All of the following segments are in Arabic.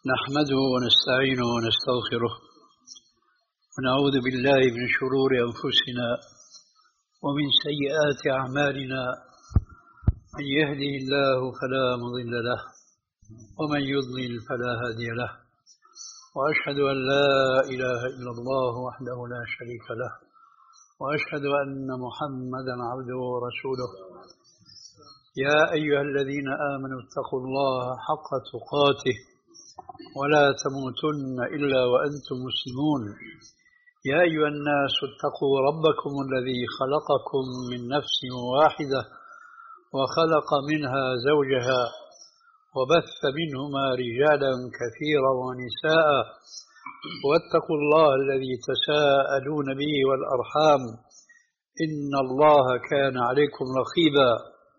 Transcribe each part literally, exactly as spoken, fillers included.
نحمده ونستعينه ونستغفره ونعوذ بالله من شرور أنفسنا ومن سيئات أعمالنا. من يهده الله فلا مضل له ومن يضلل فلا هادي له، وأشهد أن لا إله إلا الله وحده لا شريك له، وأشهد أن محمدا عبده ورسوله. يا أيها الذين آمنوا اتقوا الله حق تقاته ولا تموتن إلا وأنتم مسلمون. يا أيها الناس اتقوا ربكم الذي خلقكم من نفس واحدة وخلق منها زوجها وبث منهما رجالا كثيرا ونساء، واتقوا الله الذي تساءلون به والأرحام إن الله كان عليكم رقيبا.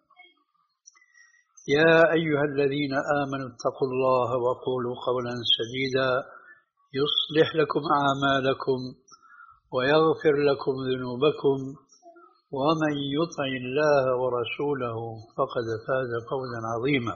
يا أيها الذين آمنوا اتقوا الله وقولوا قولا سديدا يصلح لكم أعمالكم ويغفر لكم ذنوبكم، ومن يطع الله ورسوله فقد فاز فوزا عظيما.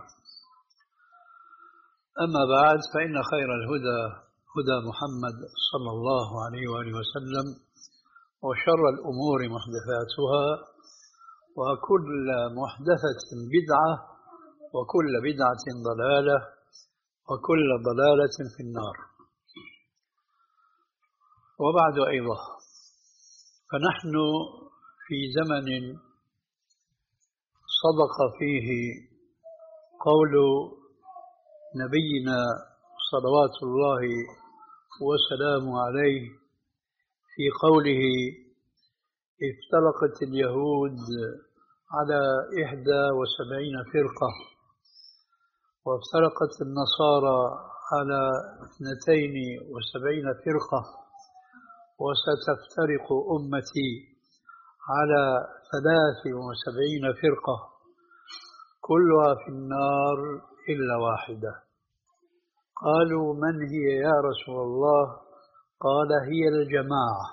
أما بعد، فإن خير الهدى هدى محمد صلى الله عليه وآله وسلم، وشر الأمور محدثاتها، وكل محدثة بدعة، وكل بدعة ضلالة، وكل ضلالة في النار. وبعد أيضا، فنحن في زمن صدق فيه قول نبينا صلوات الله وسلامه عليه في قوله: افترقت اليهود على إحدى وسبعين فرقة، وافترقت النصارى على اثنتين وسبعين فرقة، وستفترق أمتي على ثلاث وسبعين فرقة، كلها في النار إلا واحدة. قالوا: من هي يا رسول الله؟ قال: هي الجماعة.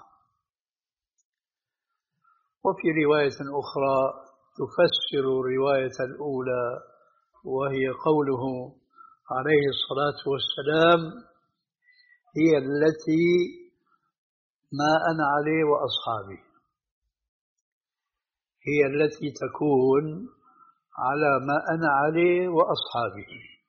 وفي رواية أخرى تفسر الرواية الأولى، وهي قوله عليه الصلاة والسلام: هي التي ما أنا عليه وأصحابي، هي التي تكون على ما أنا عليه وأصحابي.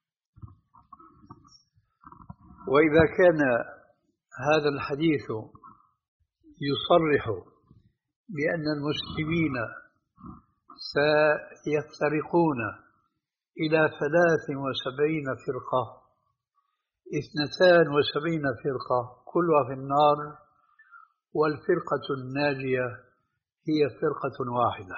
وإذا كان هذا الحديث يصرح بأن المسلمين سيفترقون إلى ثلاث وسبعين فرقة، اثنتان وسبعين فرقة كلها في النار، والفرقة الناجية هي فرقة واحدة،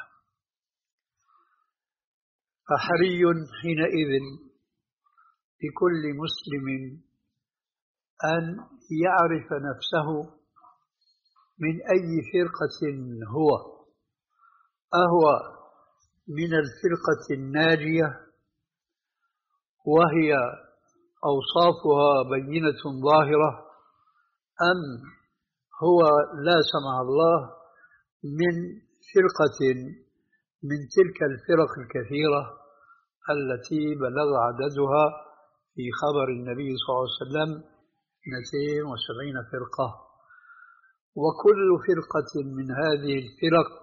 فحري حينئذ بكل مسلم أن يعرف نفسه من أي فرقة هو، أهو من الفرقة الناجية وهي أوصافها بينة ظاهرة، أم هو لا سمح الله من فرقة من تلك الفرق الكثيرة التي بلغ عددها في خبر النبي صلى الله عليه وسلم اثنتين وسبعين فرقة. وكل فرقة من هذه الفرق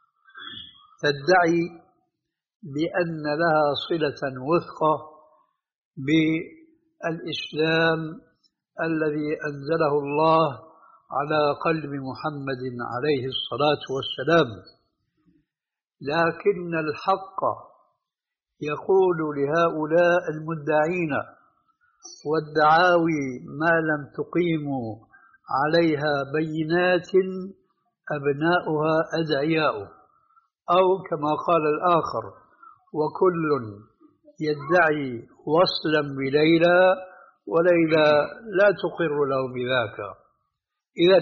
تدعي بأن لها صلة وثقة بالإسلام الذي أنزله الله على قلب محمد عليه الصلاة والسلام، لكن الحق يقول لهؤلاء المدعين والدعاوي: ما لم تقيموا عليها بينات أبناؤها أدعياء، أو كما قال الآخر: وكل يدعي وصلا بليلى وليلى لا تقر له بذاك. إذن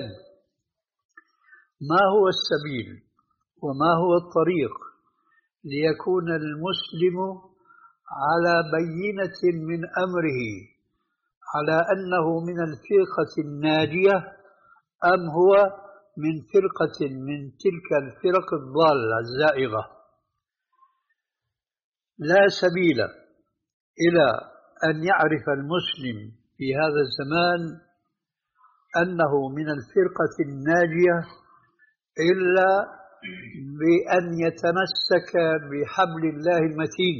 ما هو السبيل وما هو الطريق ليكون المسلم على بينة من أمره، على أنه من الفرقة الناجية أم هو من فرقة من تلك الفرق الضالة الزائغة؟ لا سبيل إلى أن يعرف المسلم في هذا الزمان أنه من الفرقة الناجية إلا بأن يتمسك بحبل الله المتين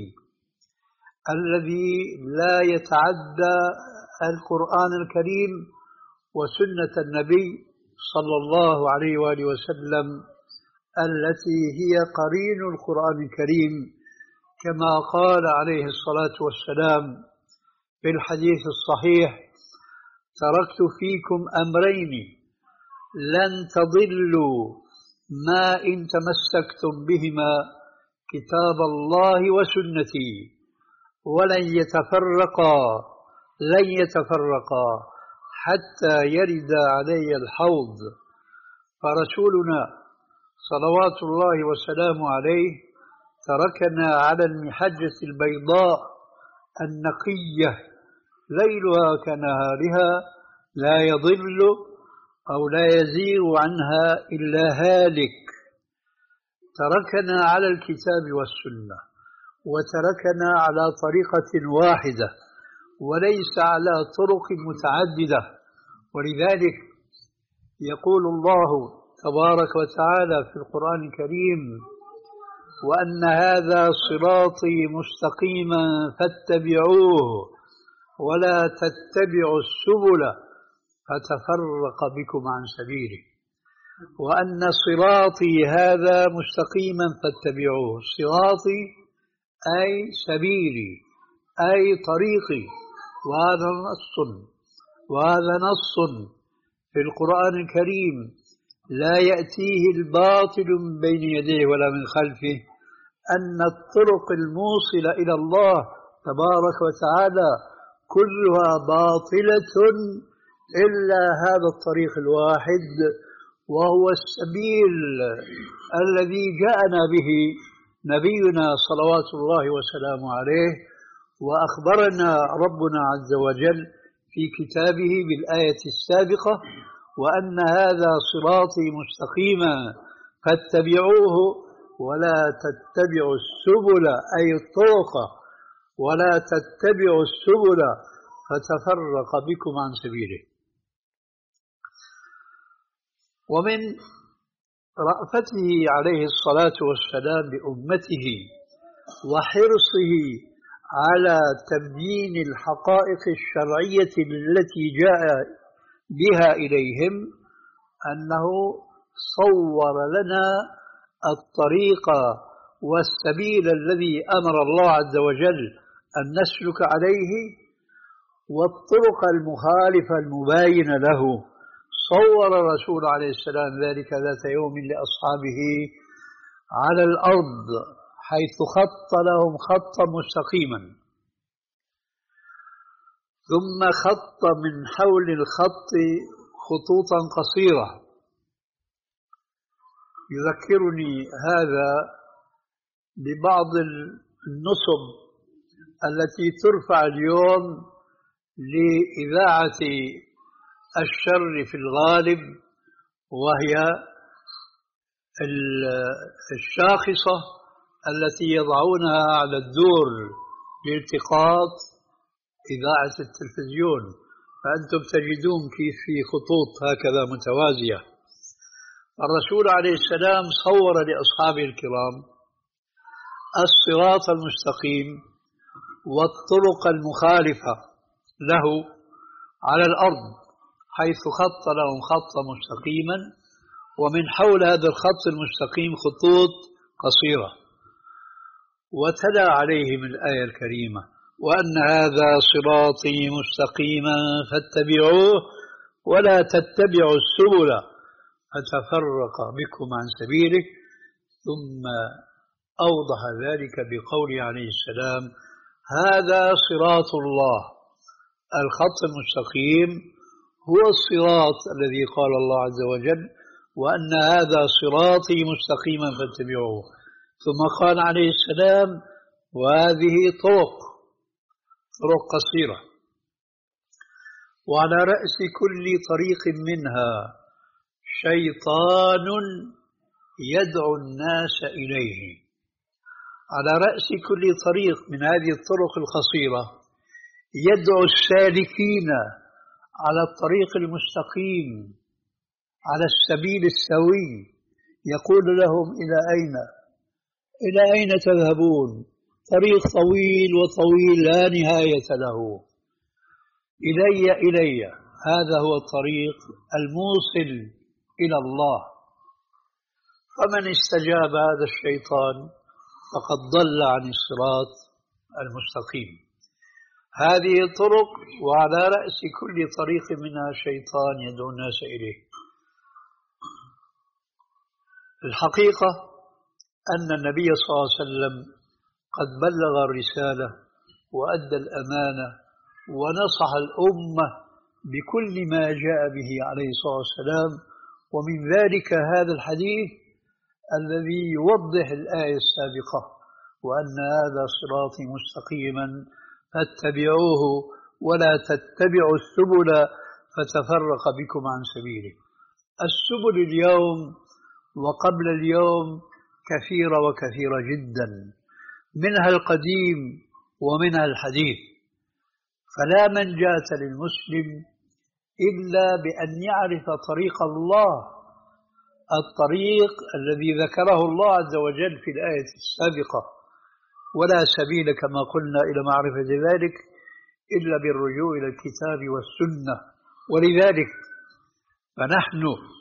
الذي لا يتعدى القرآن الكريم وسنة النبي صلى الله عليه وآله وسلم التي هي قرين القرآن الكريم، كما قال عليه الصلاة والسلام في الحديث الصحيح: تركت فيكم أمرين لن تضلوا ما إن تمسكتم بهما، كتاب الله وسنتي، ولن يتفرقا لن يتفرقا حتى يرد علي الحوض. فرسولنا صلوات الله وسلامه عليه تركنا على المحجة البيضاء النقية ليلها كنهارها لا يضل أو لا يزيغ عنها إلا هالك. تركنا على الكتاب والسنة، وتركنا على طريقة واحدة وليس على طرق متعددة. ولذلك يقول الله تبارك وتعالى في القرآن الكريم: وأن هذا صراطي مستقيما فاتبعوه ولا تتبعوا السبل فتفرق بكم عن سبيله. وأن صراطي هذا مستقيما فاتبعوه، صراطي أي سبيلي أي طريقي، وهذا نص وهذا نص في القرآن الكريم لا يأتيه الباطل من بين يديه ولا من خلفه، أن الطرق الموصلة إلى الله تبارك وتعالى كلها باطلة إلا هذا الطريق الواحد، وهو السبيل الذي جاءنا به نبينا صلوات الله وسلامه عليه. وأخبرنا ربنا عز وجل في كتابه بالآية السابقة: وأن هذا صراطي مستقيما فاتبعوه ولا تتبعوا السبل أي الطرق، ولا تتبعوا السبل فتفرق بكم عن سبيله. ومن رأفته عليه الصلاة والسلام بأمته وحرصه على تبيين الحقائق الشرعية التي جاء بها إليهم أنه صور لنا الطريق والسبيل الذي أمر الله عز وجل أن نسلك عليه، والطرق المخالفة المباينة له. صور الرسول عليه السلام ذلك ذات يوم لأصحابه على الأرض حيث خط لهم خطا مستقيما، ثم خط من حول الخط خطوطا قصيرة. يذكرني هذا ببعض النصب التي ترفع اليوم لإذاعة الشر في الغالب، وهي الشاخصة التي يضعونها على الدور لالتقاط إذاعة التلفزيون، فأنتم تجدون كيف في خطوط هكذا متوازية. الرسول عليه السلام صور لأصحابه الكرام الصراط المستقيم والطرق المخالفة له على الأرض، حيث خط لهم خطا مستقيما، ومن حول هذا الخط المستقيم خطوط قصيرة. وتلا عليهم الآية الكريمة: وأن هذا صراطي مستقيما فاتبعوه ولا تتبعوا السبل فتفرق بكم عن سبيله. ثم أوضح ذلك بقوله عليه السلام: هذا صراط الله. الخط المستقيم هو الصراط الذي قال الله عز وجل: وأن هذا صراطي مستقيما فاتبعوه. ثم قال عليه السلام: وهذه طرق طرق قصيرة، وعلى رأس كل طريق منها شيطان يدعو الناس إليه. على رأس كل طريق من هذه الطرق القصيرة يدعو السالكين على الطريق المستقيم على السبيل السوي، يقول لهم إلى أين إلى أين تذهبون؟ طريق طويل وطويل لا نهاية له. إلي إلي، هذا هو الطريق الموصل إلى الله. فمن استجاب هذا الشيطان فقد ضل عن الصراط المستقيم. هذه الطرق، وعلى رأس كل طريق منها شيطان يدعو الناس إليه. الحقيقة أن النبي صلى الله عليه وسلم قد بلغ الرسالة وأدى الأمانة ونصح الأمة بكل ما جاء به عليه الصلاة والسلام، ومن ذلك هذا الحديث الذي يوضح الآية السابقة: وأن هذا صراطي مستقيما فاتبعوه ولا تتبعوا السبل فتفرق بكم عن سبيله. السبل اليوم وقبل اليوم كثيرة وكثيرة جدا، منها القديم ومنها الحديث. فلا منجاة للمسلم إلا بأن يعرف طريق الله، الطريق الذي ذكره الله عز وجل في الآية السابقة: ولا سبيل كما قلنا إلى معرفة ذلك إلا بالرجوع إلى الكتاب والسنة. ولذلك فنحن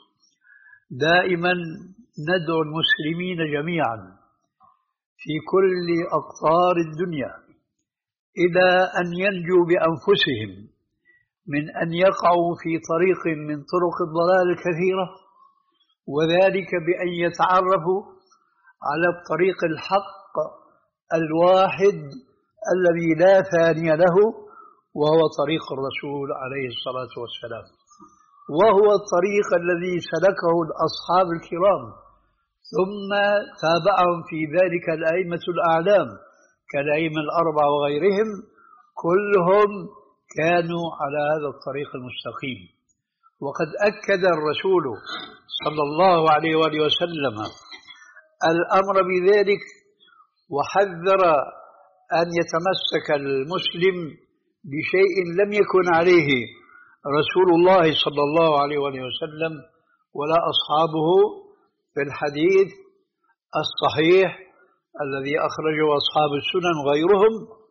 دائما ندعو المسلمين جميعا في كل أقطار الدنيا إلى أن ينجوا بأنفسهم من أن يقعوا في طريق من طرق الضلال الكثيرة، وذلك بأن يتعرفوا على الطريق الحق الواحد الذي لا ثاني له، وهو طريق الرسول عليه الصلاة والسلام، وهو الطريق الذي سلكه الأصحاب الكرام ثم تابعهم في ذلك الأئمة الأعلام كالأئمة الأربعة وغيرهم، كلهم كانوا على هذا الطريق المستقيم. وقد أكد الرسول صلى الله عليه وآله وسلم الأمر بذلك، وحذر أن يتمسك المسلم بشيء لم يكن عليه رسول الله صلى الله عليه وآله وسلم ولا أصحابه في الحديث الصحيح الذي أخرجه أصحاب السنن وغيرهم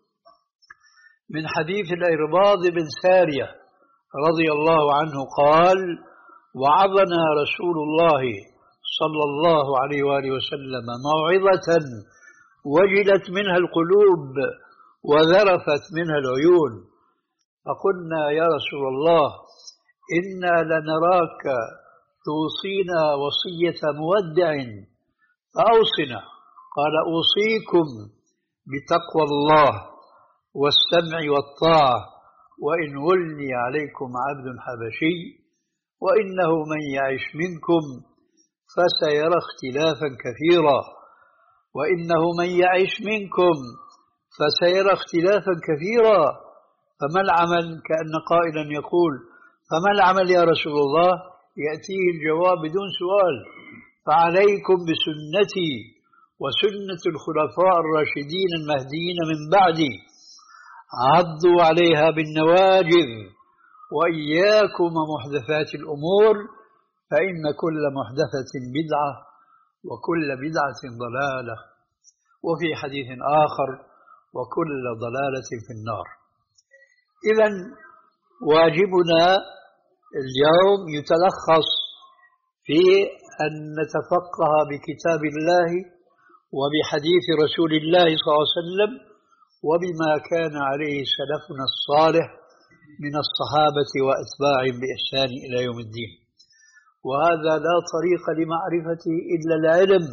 من حديث الإرباض بن سارية رضي الله عنه قال: وعظنا رسول الله صلى الله عليه وآله وسلم موعظة وجلت منها القلوب وذرفت منها العيون، فقلنا: يا رسول الله، إنا لنراك توصينا وصية مودع فأوصنا. قال: أوصيكم بتقوى الله والسمع والطاعة، وإن ولي عليكم عبد حبشي، وإنه من يعش منكم فسيرى اختلافا كثيرا وإنه من يعش منكم فسيرى اختلافا كثيرا فما العمل؟ كأن قائلا يقول: فما العمل يا رسول الله؟ يأتيه الجواب بدون سؤال: فعليكم بسنتي وسنة الخلفاء الراشدين المهديين من بعدي، عضوا عليها بالنواجذ، وإياكم ومحدثات الأمور، فإن كل محدثة بدعة وكل بدعة ضلالة، وفي حديث آخر: وكل ضلالة في النار. إذن واجبنا اليوم يتلخص في أن نتفقه بكتاب الله وبحديث رسول الله صلى الله عليه وسلم وبما كان عليه سلفنا الصالح من الصحابة وأتباعهم بإحسان إلى يوم الدين. وهذا لا طريق لمعرفته إلا العلم،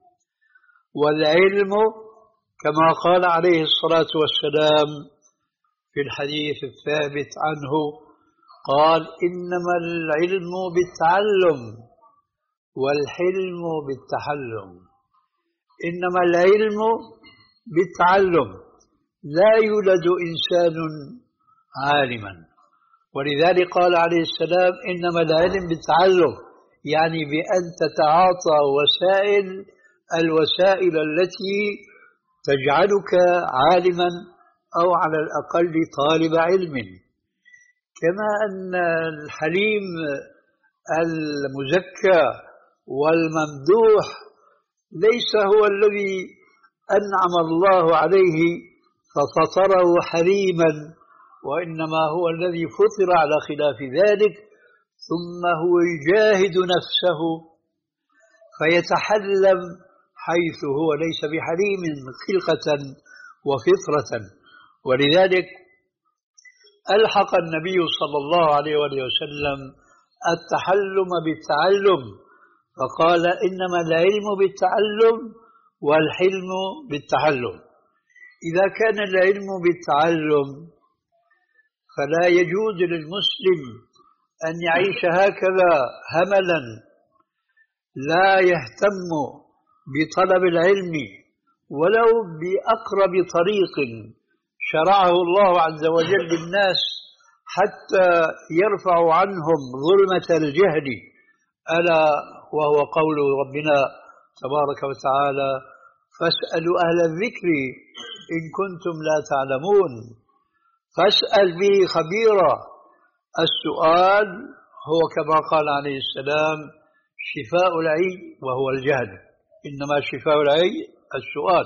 والعلم كما قال عليه الصلاة والسلام في الحديث الثابت عنه قال: إنما العلم بالتعلم والحلم بالتحلم. إنما العلم بالتعلم، لا يولد إنسان عالما، ولذلك قال عليه السلام: إنما العلم بالتعلم، يعني بأن تتعاطى وسائل الوسائل التي تجعلك عالما أو على الأقل طالب علم. كما أن الحليم المزكى والممدوح ليس هو الذي أنعم الله عليه ففطره حليما، وإنما هو الذي فطر على خلاف ذلك، ثم هو يجاهد نفسه فيتحلم حيث هو ليس بحليم خلقة وفطرة. ولذلك ألحق النبي صلى الله عليه وسلم التحلم بالتعلم، فقال إنما العلم بالتعلم والحلم بالتحلم. إذا كان العلم بالتعلم فلا يجوز للمسلم أن يعيش هكذا هملا لا يهتم بطلب العلم ولو بأقرب طريق شرعه الله عز وجل للناس حتى يرفع عنهم ظلمة الجهل، ألا وهو قول ربنا تبارك وتعالى: فاسألوا أهل الذكر إن كنتم لا تعلمون. فاسأل به خبيرا. السؤال هو كما قال عليه السلام شفاء العي وهو الجهل، إنما شفاء العي السؤال.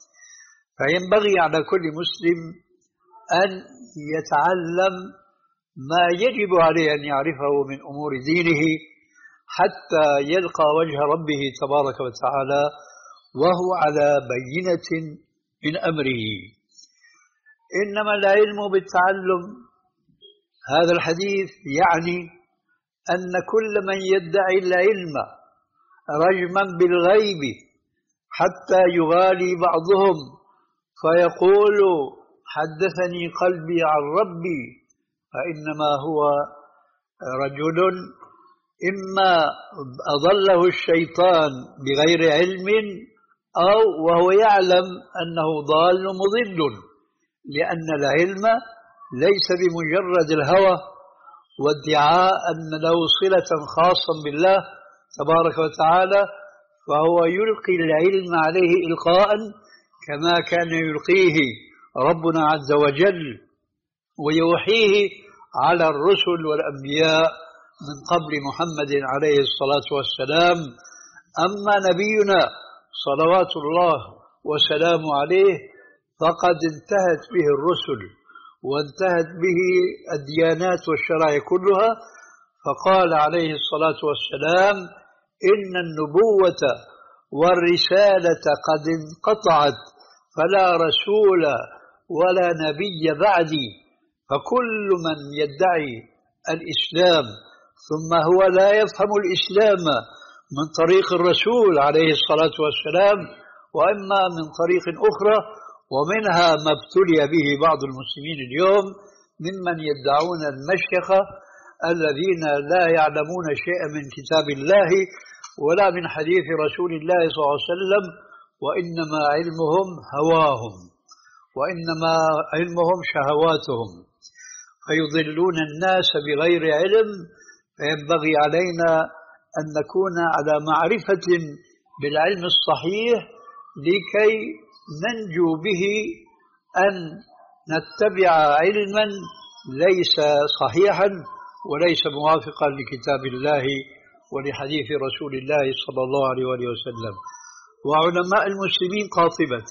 فينبغي على كل مسلم أن يتعلم ما يجب عليه أن يعرفه من أمور دينه حتى يلقى وجه ربه تبارك وتعالى وهو على بينة من أمره. إنما العلم بالتعلم، هذا الحديث يعني أن كل من يدعي العلم رجما بالغيب حتى يغالي بعضهم فيقول حدثني قلبي عن ربي، فإنما هو رجل إما أضله الشيطان بغير علم أو وهو يعلم أنه ضال مضل، لأن العلم ليس بمجرد الهوى وادعاء أن له صلة خاصة بالله تبارك وتعالى، فهو يلقي العلم عليه إلقاء كما كان يلقيه ربنا عز وجل ويوحيه على الرسل والأنبياء من قبل محمد عليه الصلاة والسلام. أما نبينا صلوات الله وسلامه عليه فقد انتهت به الرسل وانتهت به الديانات والشرائع كلها، فقال عليه الصلاة والسلام: إن النبوة والرسالة قد انقطعت فلا رسول ولا نبي بعدي. فكل من يدعي الإسلام ثم هو لا يفهم الإسلام من طريق الرسول عليه الصلاة والسلام وإما من طريق أخرى، ومنها ما ابتلي به بعض المسلمين اليوم ممن يدعون المشيخة الذين لا يعلمون شيئا من كتاب الله ولا من حديث رسول الله صلى الله عليه وسلم، وإنما علمهم هواهم وإنما علمهم شهواتهم، فيضلون الناس بغير علم. فينبغي علينا أن نكون على معرفة بالعلم الصحيح لكي ننجو به أن نتبع علما ليس صحيحا وليس موافقا لكتاب الله ولحديث رسول الله صلى الله عليه وسلم. وعلماء المسلمين قاطبة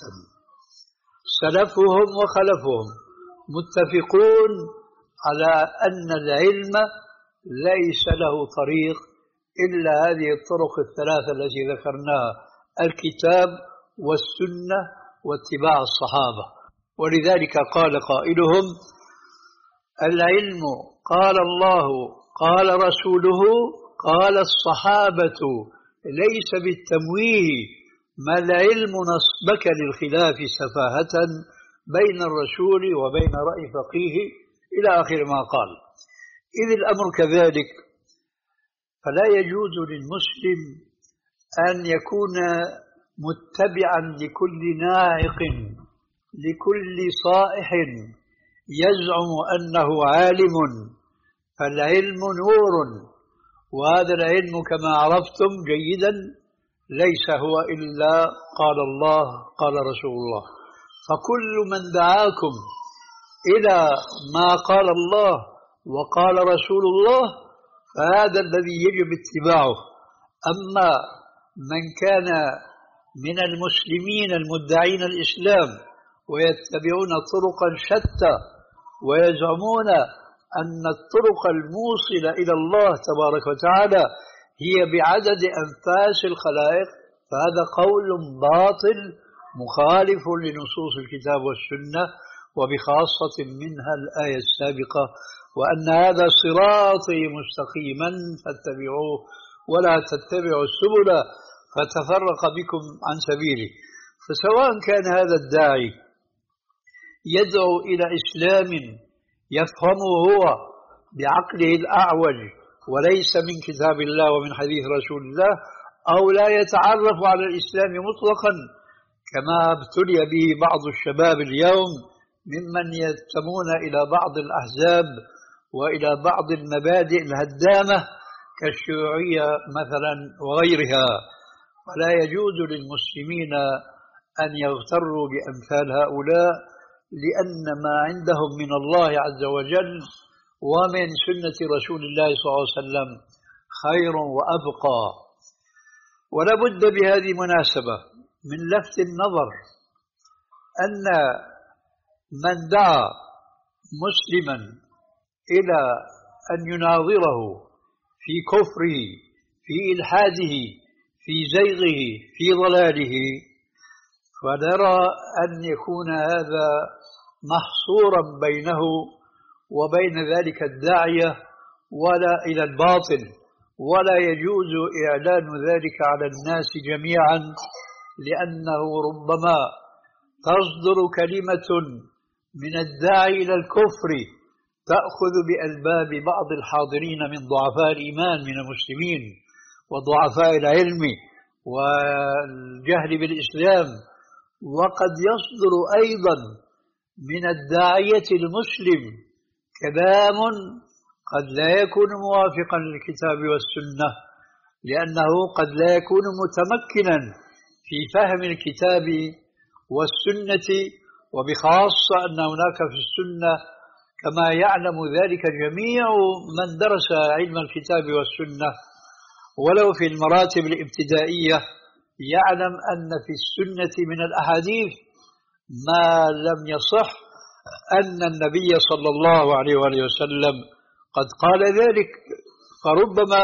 سلفهم وخلفهم متفقون على أن العلم ليس له طريق إلا هذه الطرق الثلاثة التي ذكرناها: الكتاب والسنة واتباع الصحابة. ولذلك قال قائلهم: العلم قال الله قال رسوله قال الصحابة ليس بالتمويه، ما العلم نصبك للخلاف سفاهة بين الرسول وبين رأي فقيه، إلى آخر ما قال. إذ الأمر كذلك فلا يجوز للمسلم أن يكون متبعا لكل ناعق لكل صائح يزعم أنه عالم، فالعلم نور، وهذا العلم كما عرفتم جيدا ليس هو إلا قال الله قال رسول الله. فكل من دعاكم إلى ما قال الله وقال رسول الله فهذا الذي يجب اتباعه. أما من كان من المسلمين المدعين الإسلام ويتبعون طرقا شتى ويزعمون أن الطرق الموصلة إلى الله تبارك وتعالى هي بعدد أنفاس الخلائق، فهذا قول باطل مخالف لنصوص الكتاب والسنة، وبخاصة منها الآية السابقة: وأن هذا صراطي مستقيما فاتبعوه ولا تتبعوا السبل فتفرق بكم عن سبيله. فسواء كان هذا الداعي يدعو إلى إسلام يفهمه هو بعقله الأعوج وليس من كتاب الله ومن حديث رسول الله، أو لا يتعرف على الإسلام مطلقا كما ابتلي به بعض الشباب اليوم ممن ينتمون إلى بعض الأحزاب وإلى بعض المبادئ الهدامة كالشيوعية مثلا وغيرها. ولا يجوز للمسلمين أن يغتروا بأمثال هؤلاء، لأن ما عندهم من الله عز وجل ومن سنة رسول الله صلى الله عليه وسلم خير وأبقى. ولا بد بهذه المناسبة من لفت النظر أن من دعا مسلما إلى أن يناظره في كفره في إلحاده في زيغه في ضلاله، فنرى أن يكون هذا محصورا بينه وبين ذلك الداعية ولا إلى الباطل، ولا يجوز إعلان ذلك على الناس جميعا، لأنه ربما تصدر كلمة من الداعي إلى الكفر تأخذ بألباب بعض الحاضرين من ضعفاء الإيمان من المسلمين وضعفاء العلم والجهل بالإسلام، وقد يصدر أيضا من الداعية المسلم كلام قد لا يكون موافقا للكتاب والسنة، لأنه قد لا يكون متمكنا في فهم الكتاب والسنة، وبخاصة أن هناك في السنة كما يعلم ذلك جميع من درس علم الكتاب والسنة ولو في المراتب الابتدائية يعلم أن في السنة من الأحاديث ما لم يصح أن النبي صلى الله عليه وآله وسلم قد قال ذلك. فربما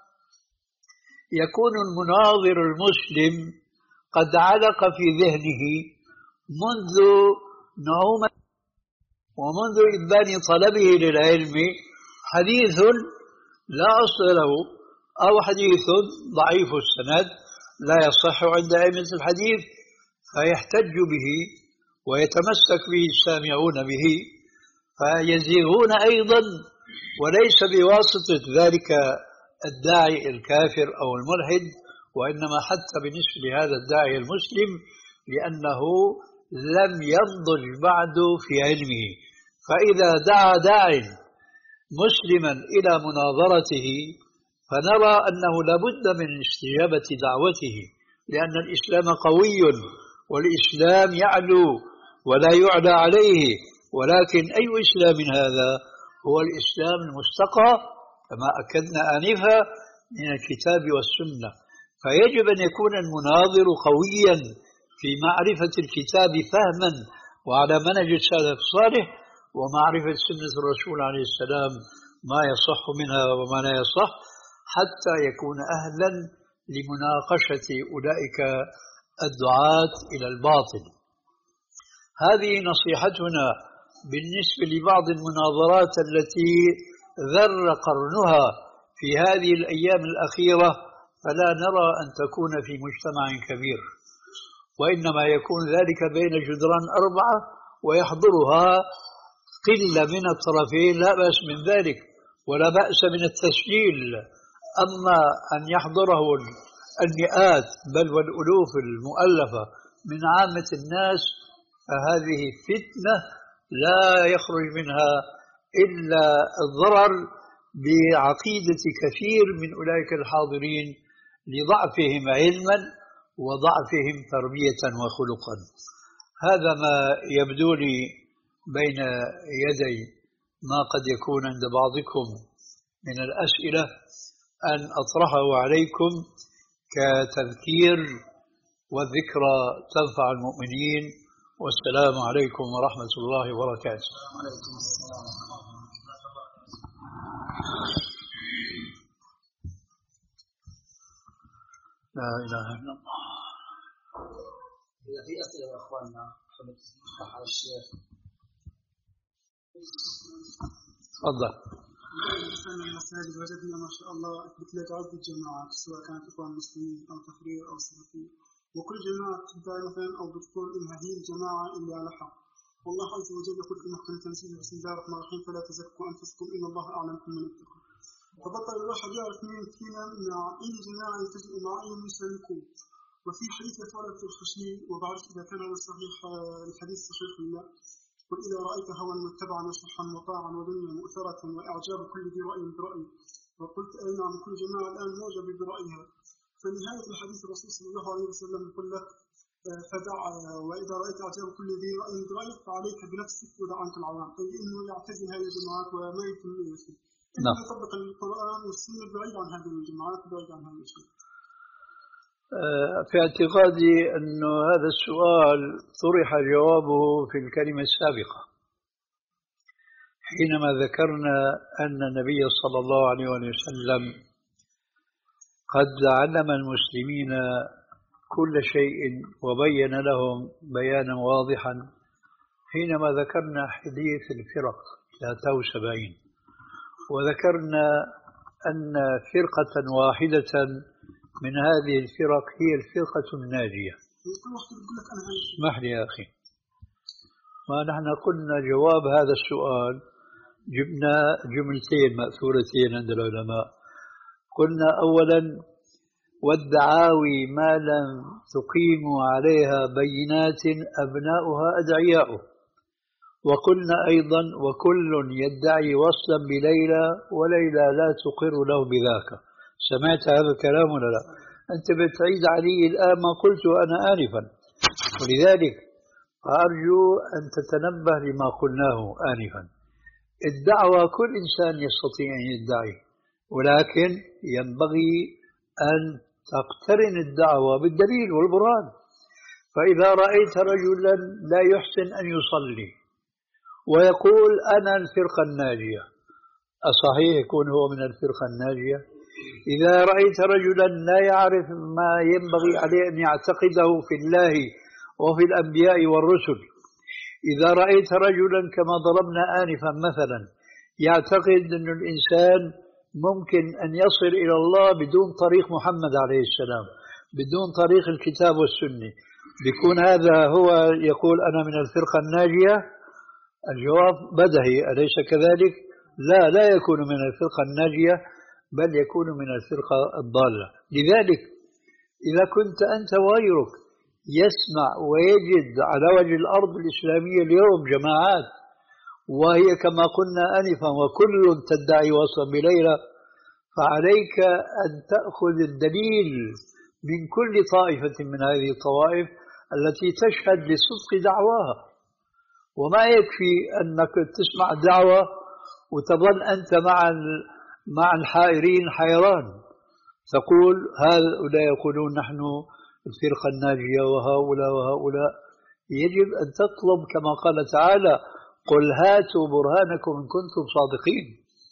يكون المناظر المسلم قد علق في ذهنه منذ نعومة ومنذ إبان طلبه للعلم حديث لا أصل له أو حديث ضعيف السند لا يصح عند أئمة الحديث، فيحتج به ويتمسك به السامعون به فيزيغون أيضا، وليس بواسطة ذلك الداعي الكافر أو الملحد، وإنما حتى بالنسبة لهذا الداعي المسلم لأنه لم ينضج بعد في علمه. فإذا دعا داع مسلما إلى مناظرته فنرى أنه لابد من استجابة دعوته، لأن الإسلام قوي والإسلام يعلو ولا يعلى عليه، ولكن أي إسلام هذا؟ هو الإسلام المستقى كما أكدنا آنفا من الكتاب والسنة. فيجب أن يكون المناظر قويا في معرفة الكتاب فهما وعلى منهج السلف الصالح، ومعرفة سنة الرسول عليه السلام ما يصح منها وما لا يصح، حتى يكون أهلا لمناقشة أولئك الدعاة إلى الباطل. هذه نصيحتنا بالنسبة لبعض المناظرات التي ذر قرنها في هذه الأيام الأخيرة، فلا نرى أن تكون في مجتمع كبير، وإنما يكون ذلك بين جدران أربعة ويحضرها قلة من الطرفين، لا بأس من ذلك ولا بأس من التسجيل. أما أن يحضره المئات بل والألوف المؤلفة من عامة الناس فهذه فتنة لا يخرج منها إلا الضرر بعقيدة كثير من أولئك الحاضرين لضعفهم علما وضعفهم تربية وخلقا. هذا ما يبدو لي بين يدي ما قد يكون عند بعضكم من الأسئلة أن أطرحه عليكم كتذكير، والذكرى تنفع المؤمنين. والسلام عليكم ورحمة الله وبركاته. وعليكم السلام. لا إله إلا الله. إذا في أسئلة يا أخواننا حبيت أفتح على الشيخ. تفضل. أن المساجد وجدنا ما شاء الله مثل عدة جماعات سواء كانت إخوان مسلمين أو تحرير أو سلفية، وكل جماعة تدعي مثلا أو بتقول إنها هي الجماعة اللي على حق، والله عز وجل يقول في محكمة تنزيل بسم الله الرحمن الرحيم فلا تزكوا أنفسكم إن الله أعلم بمن اتقى. فبطل الواحد يعرف مين فينا مع أي جماعة يلتزم مع أي مسلم يكون. وفي حديث يتعرض في الخشنين وبعرف إذا كان هذا صحيح الحديث صحيح ولا. وإذا رأيت هوى متبعا وشحا وطاعا ودنيا مؤثرة وإعجاب كل ذي رأي برأي، وقلت أي نعم كل جماعة الآن معجب برأيها. فنهاية الحديث الرسول صلى الله عليه وسلم يقول لك فدع، وإذا رأيت إعجاب كل ذي رأي برأيك فعليك بنفسك ودع عنك العوام، أي إنه يعتزل هذه الجماعات وما يتم فيه. إنه يطبق القرآن والسنة بعيد عن هذه الجماعات بعيد عن هذا الشيء. في اعتقادي أن هذا السؤال طرح جوابه في الكلمة السابقة حينما ذكرنا أن النبي صلى الله عليه وسلم قد علم المسلمين كل شيء وبين لهم بيانا واضحا، حينما ذكرنا حديث الفرق ثلاثة وسبعين، وذكرنا أن فرقة واحدة من هذه الفرق هي الفرقة الناجية. اسمح لي يا أخي، ما نحن قلنا جواب هذا السؤال، جبنا جملتين مأثورتين عند العلماء. قلنا أولا والدعاوي ما لم تقيم عليها بينات أبناؤها أدعياؤه، وقلنا أيضا وكل يدعي وصلا بليلى وليلى لا تقر له بذاك. سمعت هذا الكلام ولا لا؟ أنت بتعيد علي الآن ما قلت أنا آنفا، ولذلك أرجو أن تتنبه لما قلناه آنفا. الدعوة كل إنسان يستطيع أن يدعي، ولكن ينبغي أن تقترن الدعوة بالدليل والبرهان. فإذا رأيت رجلا لا يحسن أن يصلي ويقول أنا الفرقة الناجية، أصحيح يكون هو من الفرقة الناجية؟ إذا رأيت رجلا لا يعرف ما ينبغي عليه أن يعتقده في الله وفي الأنبياء والرسل، إذا رأيت رجلا كما ضربنا آنفا مثلا يعتقد أن الإنسان ممكن أن يصل إلى الله بدون طريق محمد عليه السلام، بدون طريق الكتاب والسنة، بيكون هذا هو يقول أنا من الفرقة الناجية؟ الجواب بدهي، أليس كذلك؟ لا، لا يكون من الفرقة الناجية، بل يكون من الفرقة الضالة. لذلك إذا كنت أنت وغيرك يسمع ويجد على وجه الأرض الإسلامية اليوم جماعات، وهي كما قلنا آنفا وكل تدعي وصلا بليلى، فعليك أن تأخذ الدليل من كل طائفة من هذه الطوائف التي تشهد لصدق دعواها. وما يكفي أنك تسمع دعوة وتظل أنت مع مع الحائرين حيران، تقول هؤلاء يقولون نحن الفرقة الناجية وهؤلاء وهؤلاء. يجب أن تطلب كما قال تعالى قل هاتوا برهانكم إن كنتم صادقين.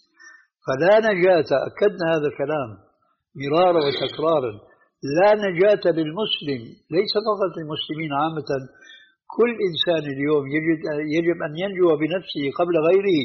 فلا نجاة، أكدنا هذا الكلام مرارا وتكرارا، لا نجاة للمسلم، ليس فقط للمسلمين عامة، كل إنسان اليوم يجب, يجب أن ينجو بنفسه قبل غيره.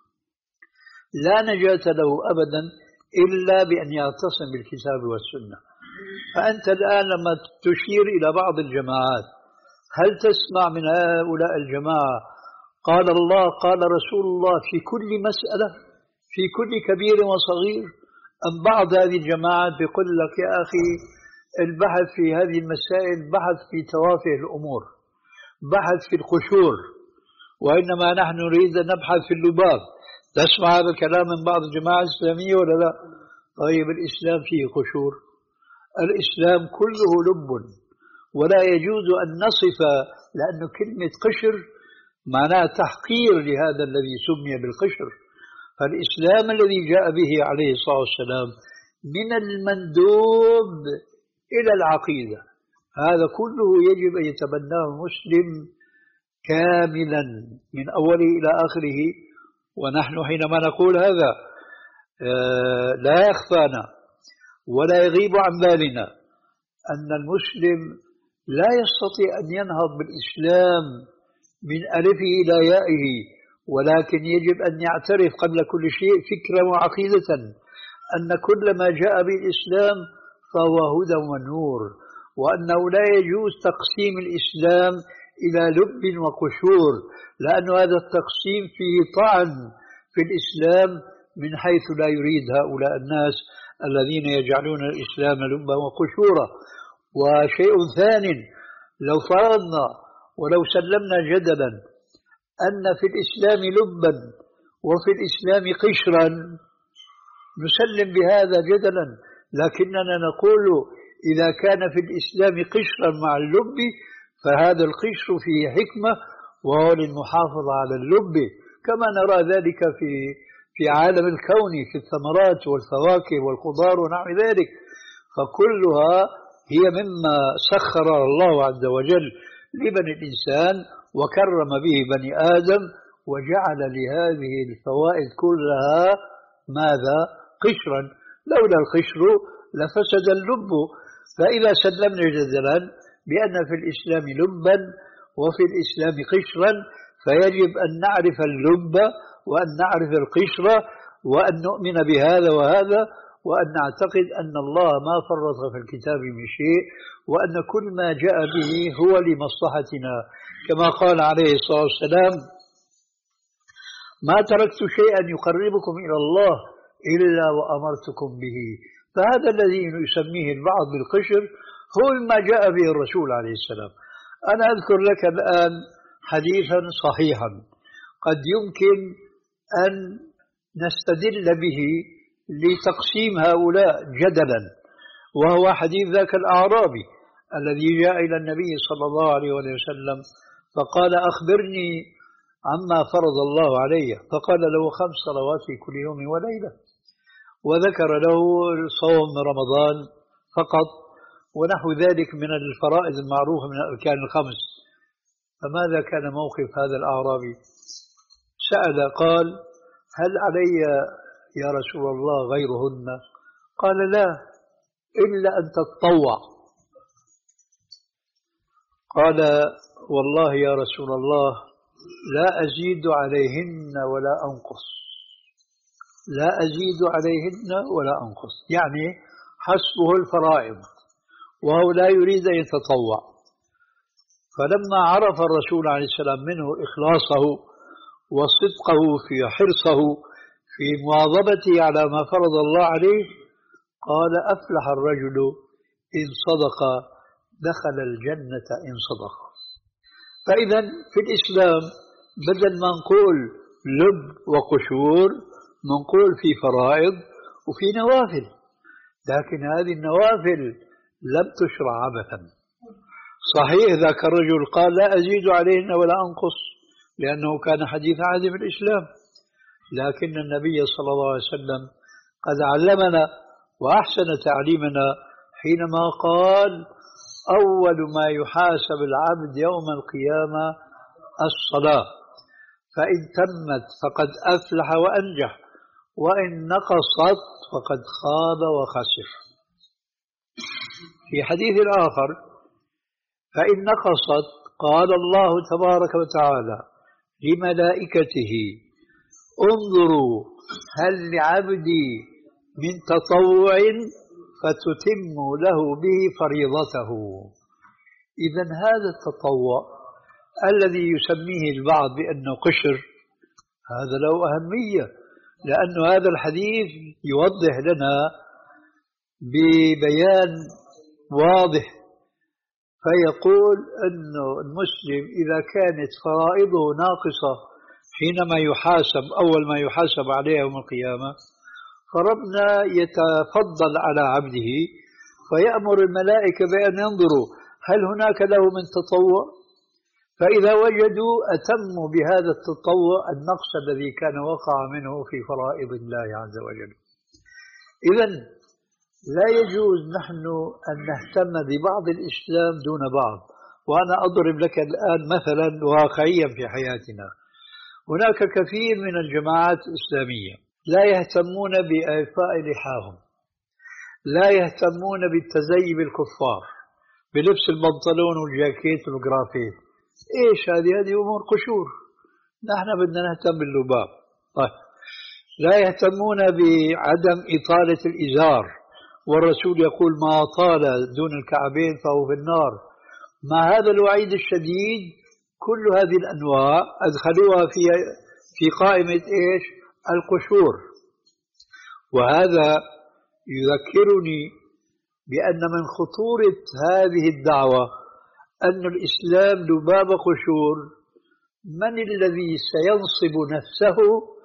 لا نجاة له أبدا إلا بأن يعتصم بالكتاب والسنة. فأنت الآن لما تشير إلى بعض الجماعات، هل تسمع من هؤلاء الجماعة قال الله قال رسول الله في كل مسألة في كل كبير وصغير؟ أم بعض هذه الجماعات يقول لك يا أخي البحث في هذه المسائل بحث في توافه الأمور، بحث في القشور، وإنما نحن نريد أن نبحث في اللباب. تسمع هذا الكلام من بعض الجماعة الإسلامية ولا لا؟ طيب الإسلام فيه قشور؟ الإسلام كله لب، ولا يجوز أن نصف، لأن كلمة قشر معناه تحقير لهذا الذي سمي بالقشر. فالإسلام الذي جاء به عليه الصلاة والسلام من المندوب إلى العقيدة، هذا كله يجب أن يتبناه المسلم كاملا من أوله إلى آخره. ونحن حينما نقول هذا لا يخفانا ولا يغيب عن بالنا أن المسلم لا يستطيع أن ينهض بالإسلام من ألفه إلى يائه، ولكن يجب أن يعترف قبل كل شيء فكرة وعقيدة أن كل ما جاء بالإسلام فهو هدى ونور، وأنه لا يجوز تقسيم الإسلام إلى لب وقشور، لأن هذا التقسيم فيه طعن في الإسلام من حيث لا يريد هؤلاء الناس الذين يجعلون الإسلام لبا وقشورا. وشيء ثاني، لو فرضنا ولو سلمنا جدلا أن في الإسلام لبا وفي الإسلام قشرا، نسلم بهذا جدلا، لكننا نقول إذا كان في الإسلام قشرا مع اللب فهذا القشر فيه حكمة وهو للمحافظة على اللب، كما نرى ذلك في في عالم الكون في الثمرات والفواكه والخضار ونحو ذلك. فكلها هي مما سخر الله عز وجل لبني الإنسان وكرم به بني آدم، وجعل لهذه الفوائد كلها ماذا؟ قشرا. لولا القشر لفسد اللب. فإذا سلمنا جدلا بأن في الإسلام لبا وفي الإسلام قشرا، فيجب أن نعرف اللب وأن نعرف القشر وأن نؤمن بهذا وهذا، وأن نعتقد أن الله ما فرط في الكتاب من شيء، وأن كل ما جاء به هو لمصلحتنا، كما قال عليه الصلاة والسلام: ما تركت شيئا يقربكم إلى الله إلا وأمرتكم به. فهذا الذي يسميه البعض بالقشر هو ما جاء به الرسول عليه السلام. أنا أذكر لك الآن حديثا صحيحا قد يمكن أن نستدل به لتقسيم هؤلاء جدلا، وهو حديث ذاك الأعرابي الذي جاء إلى النبي صلى الله عليه وسلم فقال: أخبرني عما فرض الله علي. فقال له: خمس صلوات في كل يوم وليلة، وذكر له صوم رمضان فقط ونحو ذلك من الفرائض المعروفة من الأركان الخمس. فماذا كان موقف هذا الأعرابي؟ سأل قال: هل علي يا رسول الله غيرهن؟ قال: لا، إلا أن تتطوع. قال: والله يا رسول الله لا أزيد عليهن ولا أنقص، لا أزيد عليهن ولا أنقص، يعني حسبه الفرائض وهو لا يريد أن يتطوع. فلما عرف الرسول عليه السلام منه إخلاصه وصدقه في حرصه في مواظبته على ما فرض الله عليه، قال: أفلح الرجل إن صدق دخل الجنة إن صدق. فإذا في الإسلام بدل ما نقول لب وقشور نقول في فرائض وفي نوافل، لكن هذه النوافل لم تشرع عبثا. صحيح ذاك الرجل قال: لا أزيد عليهن ولا أنقص، لأنه كان حديث عهد بالإسلام، لكن النبي صلى الله عليه وسلم قد علمنا وأحسن تعليمنا حينما قال: أول ما يحاسب العبد يوم القيامة الصلاة، فإن تمت فقد أفلح وأنجح، وإن نقصت فقد خاب وخسر. في حديث آخر: فإن نقصت قال الله تبارك وتعالى لملائكته: انظروا هل لعبدي من تطوع فتتم له به فريضته. إذا هذا التطوع الذي يسميه البعض بأنه قشر هذا له أهمية، لأن هذا الحديث يوضح لنا ببيان واضح، فيقول أن المسلم إذا كانت فرائضه ناقصة حينما يحاسب أول ما يحاسب عليه يوم القيامة، فربنا يتفضل على عبده فيأمر الملائكة بأن ينظروا هل هناك له من تطوع، فإذا وجدوا أتموا بهذا التطوع النقص الذي كان وقع منه في فرائض الله عز وجل. إذن لا يجوز نحن أن نهتم ببعض الإسلام دون بعض. وأنا أضرب لك الآن مثلا واقعيا في حياتنا. هناك كثير من الجماعات الإسلامية لا يهتمون بإعفاء لحاهم، لا يهتمون بالتزيي بالكفار بلبس البنطلون والجاكيت والجرافيت. إيش هذه؟ هذه أمور قشور. نحن بدنا نهتم باللباب. طيب. لا يهتمون بعدم إطالة الإزار، والرسول يقول ما طال دون الكعبين فهو في النار. مع هذا الوعيد الشديد كل هذه الأنواع أدخلوها في في قائمة إيش؟ القشور. وهذا يذكرني بأن من خطورة هذه الدعوة أن الإسلام لباب قشور. من الذي سينصب نفسه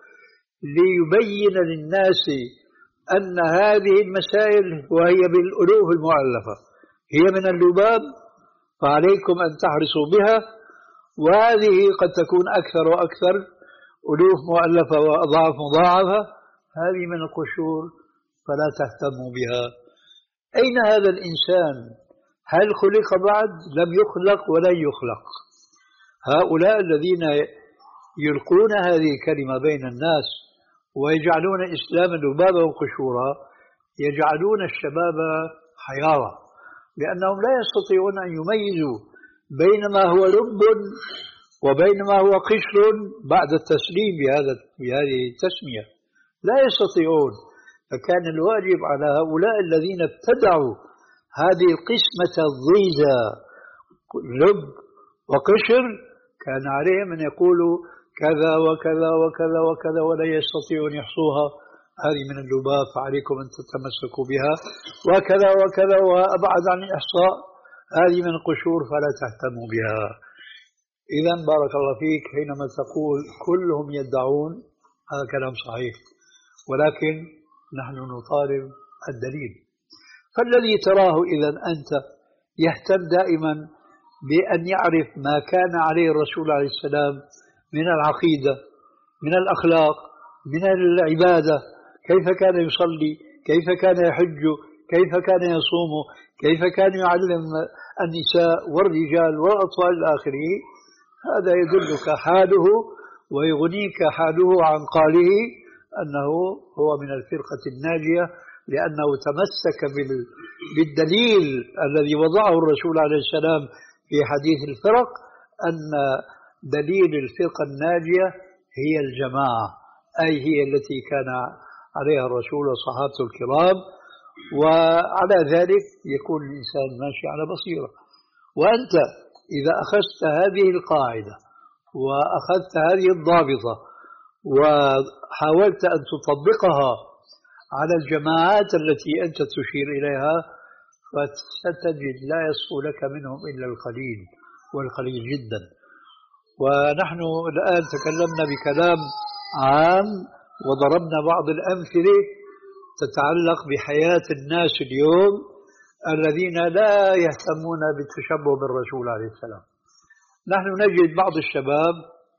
ليبين للناس أن هذه المسائل وهي بالألوف المؤلفة هي من اللباب، فعليكم أن تحرصوا بها، وهذه قد تكون أكثر وأكثر ألوف مؤلفة وأضعاف مضاعفة، هذه من القشور فلا تهتموا بها. أين هذا الإنسان؟ هل خلق بعد؟ لم يخلق ولن يخلق. هؤلاء الذين يلقون هذه الكلمة بين الناس ويجعلون الإسلام لبابا وقشورا يجعلون الشباب حيارى، لأنهم لا يستطيعون أن يميزوا بين ما هو لب وبين ما هو قشر بعد التسليم بهذا بهذه التسمية. لا يستطيعون. فكان الواجب على هؤلاء الذين ابتدعوا هذه القسمة الضيزة لب وقشر كان عليهم أن يقولوا كذا وكذا وكذا وكذا ولا يستطيعون يحصوها، هذه من اللباب فعليكم أن تتمسكوا بها، وكذا وكذا وأبعد عن الإحصاء، هذه من القشور فلا تهتموا بها. إذا بارك الله فيك حينما تقول كلهم يدعون، هذا كلام صحيح، ولكن نحن نطالب الدليل. فالذي تراه إذا أنت يهتم دائما بأن يعرف ما كان عليه الرسول عليه السلام من العقيدة، من الأخلاق، من العبادة، كيف كان يصلي، كيف كان يحج، كيف كان يصوم، كيف كان يعلم النساء والرجال والأطفال إلى آخره، هذا يدلك حاله ويغنيك حاله عن قاله أنه هو من الفرقة الناجية، لأنه تمسك بالدليل الذي وضعه الرسول عليه السلام في حديث الفرق، أن دليل الفرقة الناجية هي الجماعة، أي هي التي كان عليها الرسول وصحابته الكرام، وعلى ذلك يكون الإنسان ماشي على بصيرة. وأنت إذا أخذت هذه القاعدة وأخذت هذه الضابطة وحاولت أن تطبقها على الجماعات التي أنت تشير إليها فستجد لا يصفو لك منهم إلا القليل، والقليل جدا. ونحن الآن تكلمنا بكلام عام وضربنا بعض الأمثلة تتعلق بحياة الناس اليوم الذين لا يهتمون بالتشبه بالرسول عليه السلام. نحن نجد بعض الشباب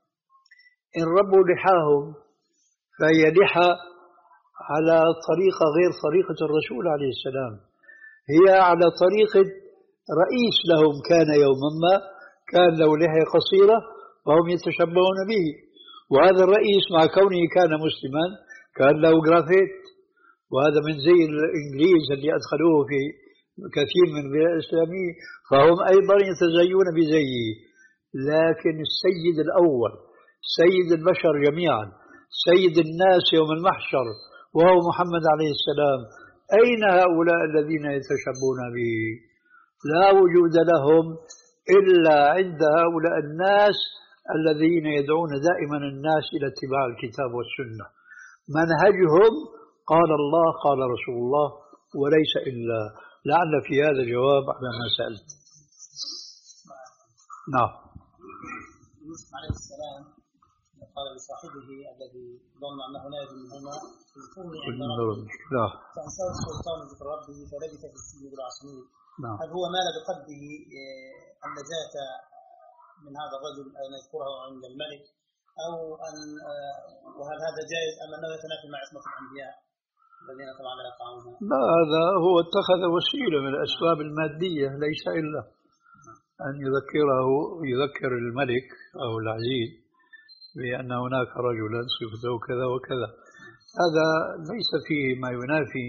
إن ربوا لحاهم فهي لحى على طريقة غير طريقة الرسول عليه السلام، هي على طريقة رئيس لهم كان يوما ما، كان له لحية قصيرة وهم يتشبهون به، وهذا الرئيس مع كونه كان مسلما كان له جرافيت، وهذا من زي الإنجليز اللي أدخلوه في كثير من البلاد الإسلامية، فهم أيضا يتزيون بزيه. لكن السيد الأول، سيد البشر جميعا، سيد الناس يوم المحشر وهو محمد عليه السلام، أين هؤلاء الذين يتشبهون به؟ لا وجود لهم إلا عند هؤلاء الناس الذين يدعون دائما الناس إلى اتباع الكتاب والسنة، منهجهم قال الله قال رسول الله وليس إلا. لعل في هذا جواب على ما سألت. نعم. يوسف عليه السلام قال لصاحبه الذي ظن أنه ناج منهما اذكرني عند ربي فأنساه الشيطان ذكر ربه فلبث في السجن بضع سنين. هل هو مال بقلبه النجاة من هذا الرجل أن يذكره عند الملك أو أن وهل هذا جائز أم أنه يتنافى مع عصمة الأنبياء الذين طبعا لا يقعونها؟ لا، هذا هو اتخذ وسيلة من الأسباب المادية، ليس إلا أن يذكره يذكر الملك أو العزيز بأن هناك رجلا صفته كذا وكذا. هذا ليس فيه ما ينافي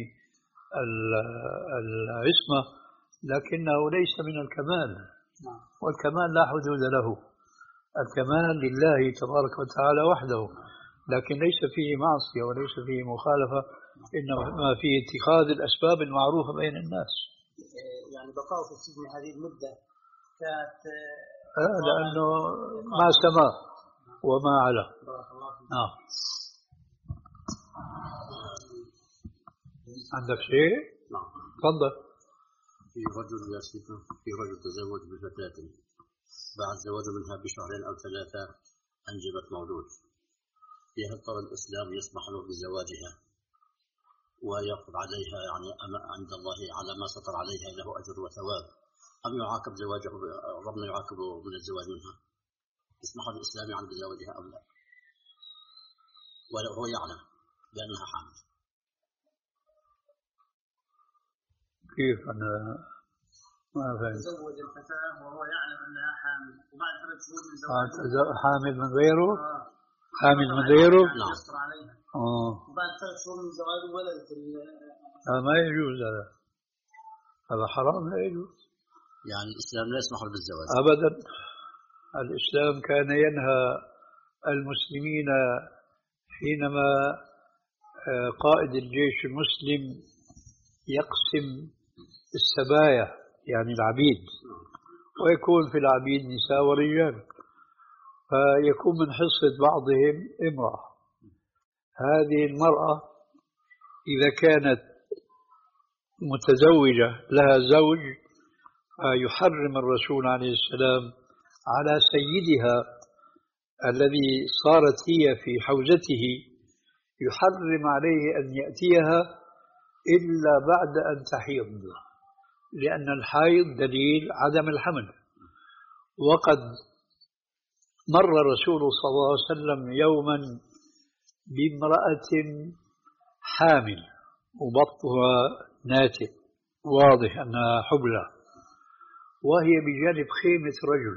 العصمة، لكنه ليس من الكمال، والكمال لا حدود له. الكمال لله تبارك وتعالى وحده، لكن ليس فيه معصية وليس فيه مخالفة، إنما فيه اتخاذ الأسباب المعروفة بين الناس. يعني بقاء في السجن هذه المدة كانت آه لأنه ما سما وما على. آه. عندك شيء؟ نعم. تفضل. في رجل يا شيخ، في رجل تزوج بفتاة، بعد زواجه منها بشهرين أو ثلاثة أنجبت مولود. في هل الإسلام يسمح له بزواجها ويأخذ عليها يعني عند الله على ما سطر عليها له أجر وثواب، أم يعاقب زواجه ربنا يعاقبه من الزواج منها؟ يسمح الإسلام عن زواجها أم لا؟ ولو هو يعلم بأنها حامل. كيف أنا ما فهمت؟ تزوج الفتاة وهو يعلم أنها حامل، وبعد ثلاث شهور من زواجها حامل من غيره؟ آه. حامل من غيره؟ يعني يسطر عليها. آه. وبعد ثلاث شهور من زواجه ولدت. هذا ما يجوز، هذا هذا حرام، لا يجوز. يعني الإسلام لا يسمح بالزواج أبدا. الإسلام كان ينهى المسلمين حينما قائد الجيش المسلم يقسم السبايا يعني العبيد، ويكون في العبيد نساء ورجال، فيكون من حصة بعضهم امرأة. هذه المرأة إذا كانت متزوجة لها زوج، يحرم الرسول عليه السلام على سيدها الذي صارت هي في حوزته، يحرم عليه أن يأتيها إلا بعد أن تحيض، لأن الحيض دليل عدم الحمل. وقد مر الرسول صلى الله عليه وسلم يوما بامرأة حامل وبطنها ناتئ، واضح أنها حبلى، وهي بجانب خيمة رجل،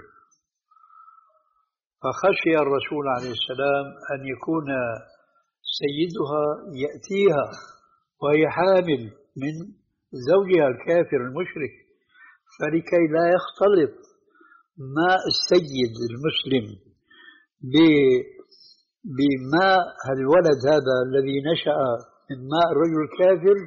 فخشي الرسول عليه السلام أن يكون سيدها يأتيها وهي حامل من زوجها الكافر المشرك، فلكي لا يختلط ماء السيد المسلم بماء الولد هذا الذي نشأ من ماء الرجل الكافر،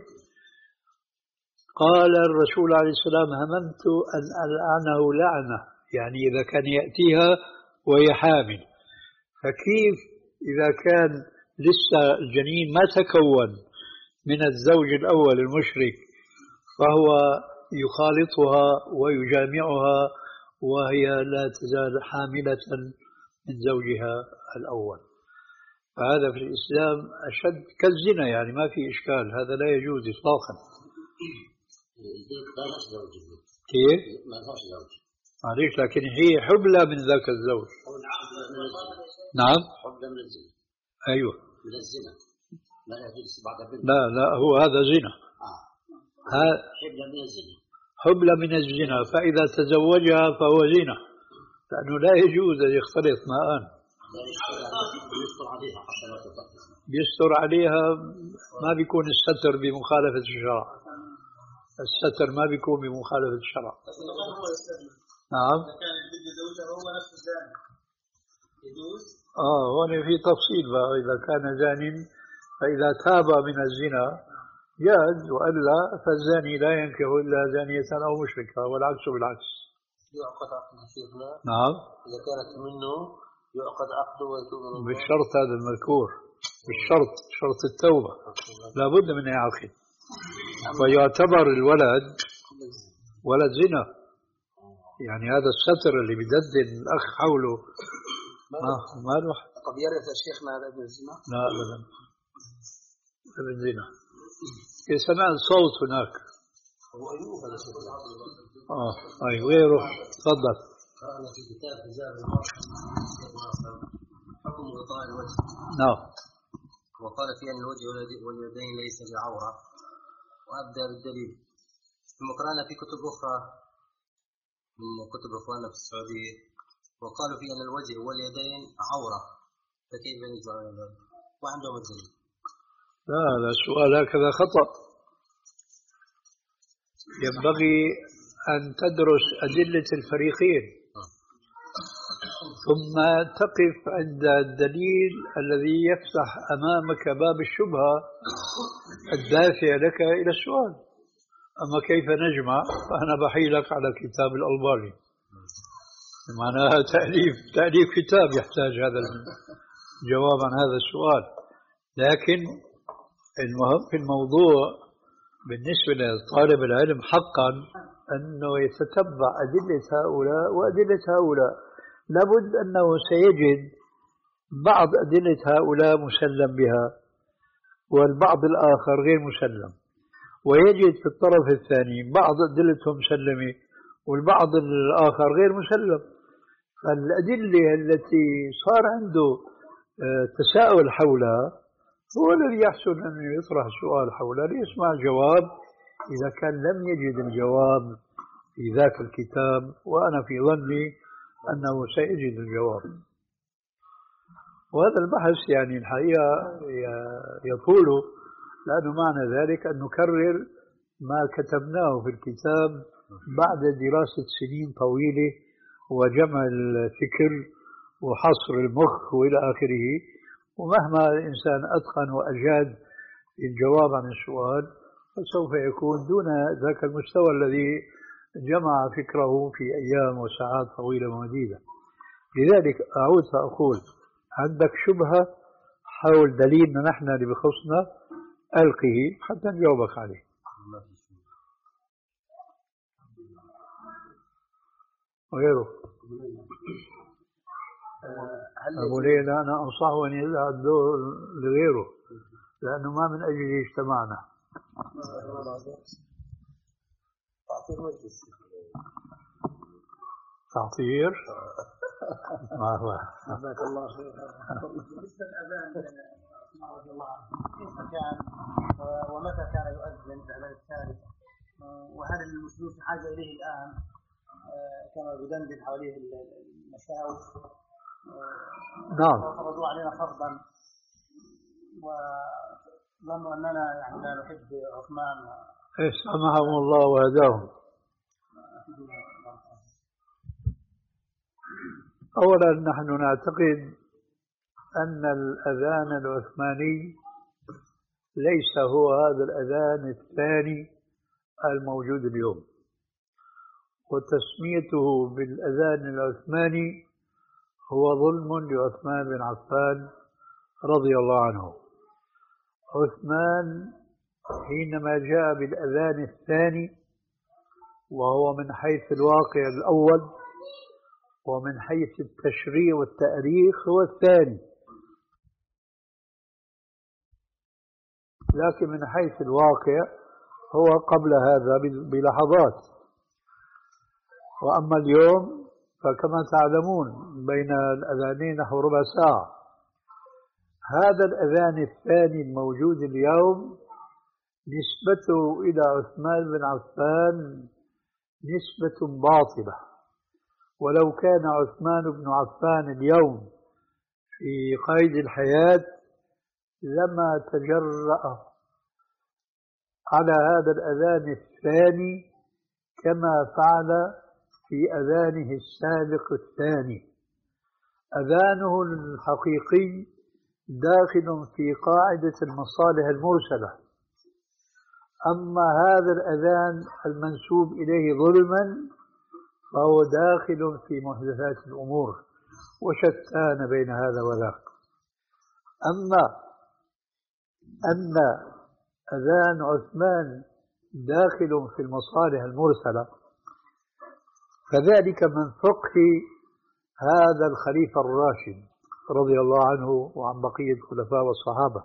قال الرسول عليه السلام: هممت أن ألعنه لعنة، يعني إذا كان يأتيها وهي حامل، فكيف إذا كان لسه الجنين ما تكون من الزوج الأول المشرك فهو يخالطها ويجامعها وهي لا تزال حاملة من زوجها الأول. فهذا في الإسلام أشد كالزنا، يعني ما في إشكال، هذا لا يجوز إطلاقا. كيف؟ معليش، لكن هي حبلى من ذاك الزوج. نعم. حبلى من الزنا. أيوة. من الزنا. لا لا، هو هذا زنا. آه. ها. حبلى من الزنا. حبلى من الزنا، فإذا تزوجها فهو زنا، لأنه لا يجوز أن يختلط ماءً. يستر عليها حتى لا تطهر. يستر عليها، ما بيكون الستر بمخالفة الشرع. الستر ما بيكون بمخالفة الشرع. نعم. آه هون في تفصيل بقى، إذا كان زان فإذا تاب من الزنا جاز، وإلا فالزاني لا ينكح إلا زانية أو مشركة، والعكس بالعكس. يعقد عقد شيخنا. نعم. إذا كانت منه يعقد عقده ويتوب من الله. بالشرط هذا المذكور، بالشرط، شرط التوبة لا بد من يعقد، ويعتبر الولد ولد زنا، يعني هذا الستر اللي بددن الأخ حوله ما ما له. قد يرث شيخنا هذا ابن الزنا؟ لا أبدا، ابن زنا. سمعت صوت هناك. هو أيوه هذا شيخنا. آه أي غيره. تفضل. قرأنا في كتاب حجاب المرأة حكم غطاء الوجه. نعم. وقال فيه أن الوجه واليدين ليس بعورة، وأبدأ بالدليل. ثم قرأنا في كتب أخرى من كتب إخواننا في السعودية وقالوا فيه أن الوجه واليدين عورة، فكيف يجوز ذلك؟ وعندهم الدليل. لا لا، سؤال هكذا خطأ. ينبغي أن تدرس أدلة الفريقين ثم تقف عند الدليل الذي يفتح أمامك باب الشبهة الدافع لك إلى السؤال. أما كيف نجمع؟ فأنا بحيلك على كتاب الألباني، معناها تأليف تأليف كتاب يحتاج هذا الجواب عن هذا السؤال. لكن المهم في الموضوع بالنسبة لطالب العلم حقا أنه يتتبع أدلة هؤلاء وأدلة هؤلاء. لابد أنه سيجد بعض أدلة هؤلاء مسلم بها والبعض الآخر غير مسلم، ويجد في الطرف الثاني بعض أدلتهم مسلمة والبعض الآخر غير مسلم. فالأدلة التي صار عنده تساؤل حولها هو الذي يحسن أن يطرح سؤال حولها ليسمع الجواب إذا كان لم يجد الجواب في ذاك الكتاب، وأنا في ظني أنه سيجد الجواب. وهذا البحث يعني الحقيقة يطول، لأنه معنى ذلك أن نكرر ما كتبناه في الكتاب بعد دراسة سنين طويلة وجمع الفكر وحصر المخ وإلى آخره. ومهما الإنسان أتقن وأجاد الجواب عن السؤال فسوف يكون دون ذاك المستوى الذي جمع فكره في أيام وساعات طويلة ومديدة. لذلك أعود فأقول عندك شبهة حول دليلنا نحن اللي بخصنا ألقه حتى نجاوبك عليه. وغيره أبو ليلى أنا أنصحه أن يدع الدور لغيره لأنه ما من أجله اجتمعنا. تعطير ما هو جزاك الله خير. بالنسبة للأذان رضي الله عنه كيف كان ومتى كان يؤذن الأذان الثالث، وهل المسلمين في حاجة إليه الآن كما يدندن حواليه المشاوي نعم وفرضوا علينا فرضا وظنوا أننا يعني لا نحب عثمان إيه سامحهم الله وهداهم. أولا نحن نعتقد أن الأذان العثماني ليس هو هذا الأذان الثاني الموجود اليوم، وتسميته بالأذان العثماني هو ظلم لعثمان بن عفان رضي الله عنه. عثمان حينما جاء بالأذان الثاني وهو من حيث الواقع الأول ومن حيث التشريع والتاريخ هو الثاني، لكن من حيث الواقع هو قبل هذا بلحظات. وأما اليوم فكما تعلمون بين الأذانين نحو ربع ساعة. هذا الأذان الثاني الموجود اليوم نسبته إلى عثمان بن عفان نسبة باطلة، ولو كان عثمان بن عفان اليوم في قيد الحياة لما تجرأ على هذا الأذان الثاني كما فعل في أذانه السابق الثاني. أذانه الحقيقي داخل في قاعدة المصالح المرسلة، أما هذا الأذان المنسوب إليه ظلما فهو داخل في محدثات الأمور وشتان بين هذا وذاك. أما أن أذان عثمان داخل في المصالح المرسلة فذلك من فقه هذا الخليفة الراشد رضي الله عنه وعن بقية الخلفاء والصحابة،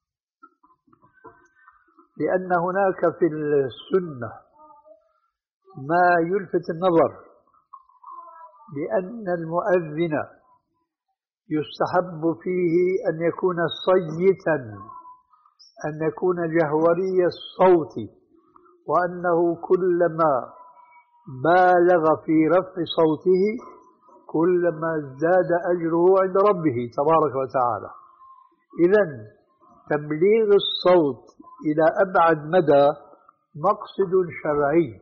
لأن هناك في السنة ما يلفت النظر بأن المؤذن يستحب فيه أن يكون صيتا، أن يكون جهوري الصوت، وأنه كلما بالغ في رفع صوته كلما ازداد أجره عند ربه تبارك وتعالى. إذن تبليغ الصوت إلى أبعد مدى مقصد شرعي.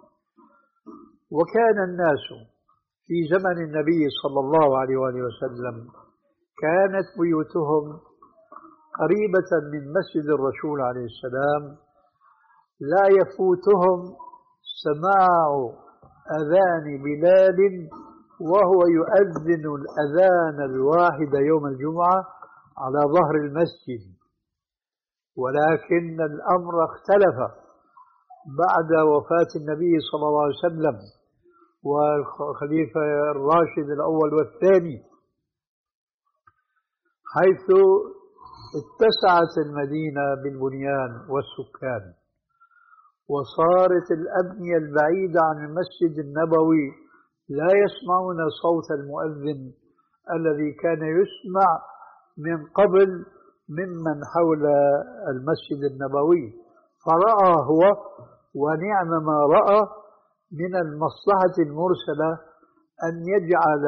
وكان الناس في زمن النبي صلى الله عليه وآله وسلم كانت بيوتهم قريبة من مسجد الرسول عليه السلام، لا يفوتهم سماع أذان بلال وهو يؤذن الأذان الواحد يوم الجمعة على ظهر المسجد. ولكن الأمر اختلف بعد وفاة النبي صلى الله عليه وسلم والخليفة الراشد الأول والثاني، حيث اتسعت المدينة بالبنيان والسكان، وصارت الأبنية البعيدة عن المسجد النبوي لا يسمعون صوت المؤذن الذي كان يسمع من قبل ممن حول المسجد النبوي. فرأى هو ونعم ما رأى من المصلحة المرسلة أن يجعل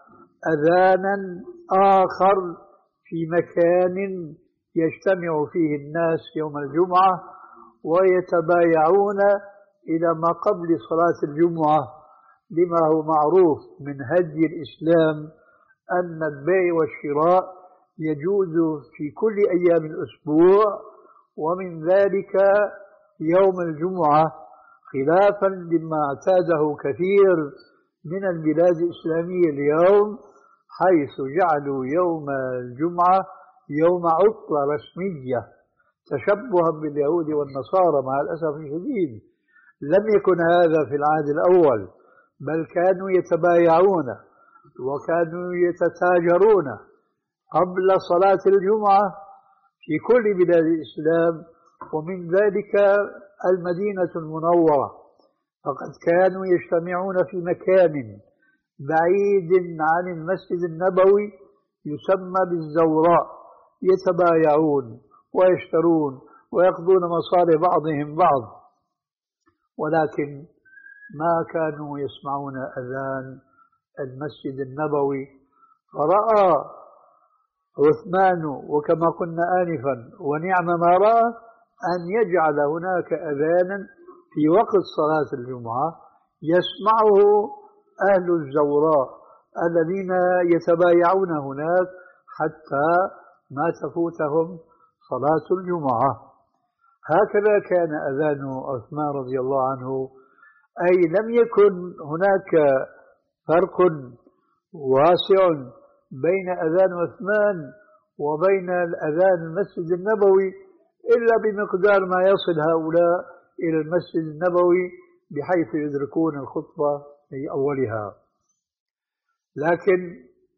أذانا آخر في مكان يجتمع فيه الناس يوم الجمعة ويتبايعون إلى ما قبل صلاة الجمعة، لما هو معروف من هدي الإسلام أن البيع والشراء يجوز في كل أيام الأسبوع، ومن ذلك يوم الجمعة، خلافا لما اعتاده كثير من البلاد الإسلامية اليوم، حيث جعلوا يوم الجمعة يوم عطلة رسمية تشبها باليهود والنصارى. مع الأسف الشديد لم يكن هذا في العهد الأول، بل كانوا يتبايعون وكانوا يتتاجرون قبل صلاة الجمعة في كل بلاد الإسلام، ومن ذلك المدينة المنورة، فقد كانوا يجتمعون في مكان بعيد عن المسجد النبوي يسمى بالزوراء، يتبايعون ويشترون ويقضون مصالح بعضهم بعض، ولكن ما كانوا يسمعون أذان المسجد النبوي. فرأى عثمان وكما قلنا آنفا ونعم ما رأى أن يجعل هناك أذانا في وقت صلاة الجمعة يسمعه أهل الزوراء الذين يتبايعون هناك حتى ما تفوتهم صلاة الجمعة. هكذا كان أذان عثمان رضي الله عنه، أي لم يكن هناك فرق واسع بين أذان عثمان وبين الأذان المسجد النبوي إلا بمقدار ما يصل هؤلاء إلى المسجد النبوي بحيث يدركون الخطبة في أولها. لكن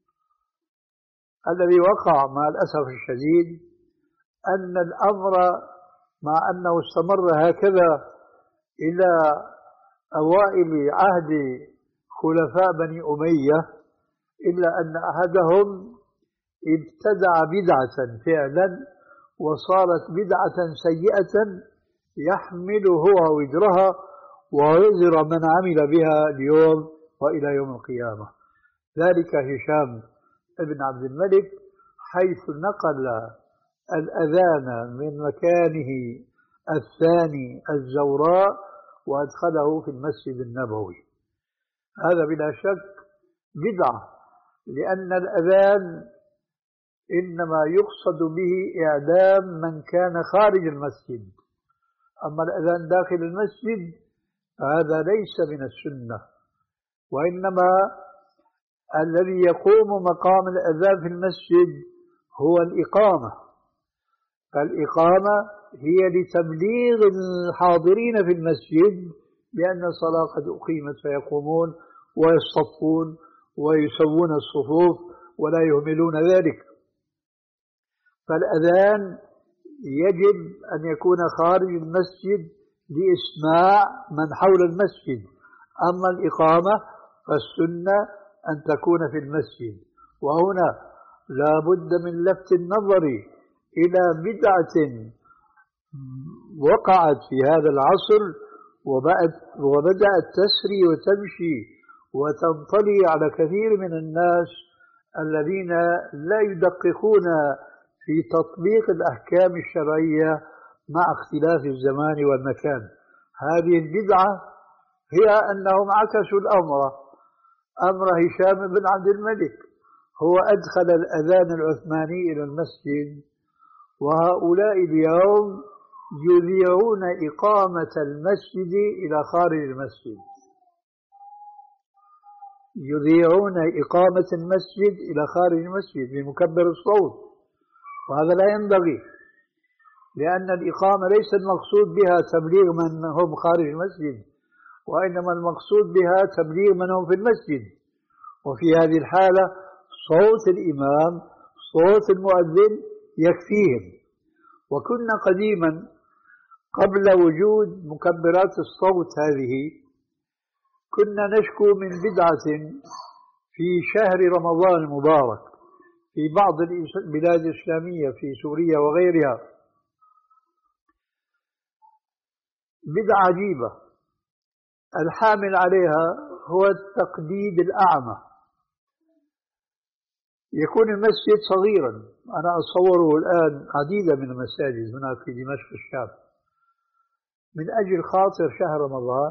الذي وقع مع الأسف الشديد أن الأمر مع أنه استمر هكذا إلى أوائل عهد خلفاء بني أمية، إلا أن أحدهم ابتدع بدعة فعلا وصارت بدعة سيئة يحمل هو وزرها ووزر من عمل بها اليوم وإلى يوم القيامة. ذلك هشام ابن عبد الملك، حيث نقل الأذان من مكانه الثاني الزوراء وأدخله في المسجد النبوي. هذا بلا شك بدعة، لأن الأذان إنما يقصد به إعلام من كان خارج المسجد، أما الأذان داخل المسجد هذا ليس من السنة، وإنما الذي يقوم مقام الأذان في المسجد هو الإقامة. فالإقامة هي لتبليغ الحاضرين في المسجد بأن الصلاة قد أقيمت، فيقومون ويصطفون ويسوون الصفوف ولا يهملون ذلك. فالأذان يجب أن يكون خارج المسجد لإسماع من حول المسجد، أما الإقامة فالسنة أن تكون في المسجد. وهنا لا بد من لفت النظر إلى بدعة وقعت في هذا العصر وبدأت تسري وتمشي وتنطلي على كثير من الناس الذين لا يدققون في تطبيق الأحكام الشرعية مع اختلاف الزمان والمكان. هذه البدعة هي أنهم عكسوا الأمر، أمر هشام بن عبد الملك، هو أدخل الأذان العثماني إلى المسجد، وهؤلاء اليوم يذيعون إقامة المسجد إلى خارج المسجد، يذيعون إقامة المسجد إلى خارج المسجد بمكبر الصوت، وهذا لا ينبغي، لأن الإقامة ليس المقصود بها تبليغ من هم خارج المسجد، وإنما المقصود بها تبليغ من هم في المسجد. وفي هذه الحالة صوت الإمام صوت المؤذن يكفيهم. وكنا قديما قبل وجود مكبرات الصوت هذه كنا نشكو من بدعة في شهر رمضان المبارك في بعض البلاد الإسلامية في سوريا وغيرها، بدعة عجيبة الحامل عليها هو التقليد الأعمى. يكون المسجد صغيرا، أنا أصوره الآن عديدة من المساجد هناك في دمشق الشام، من أجل خاطر شهر رمضان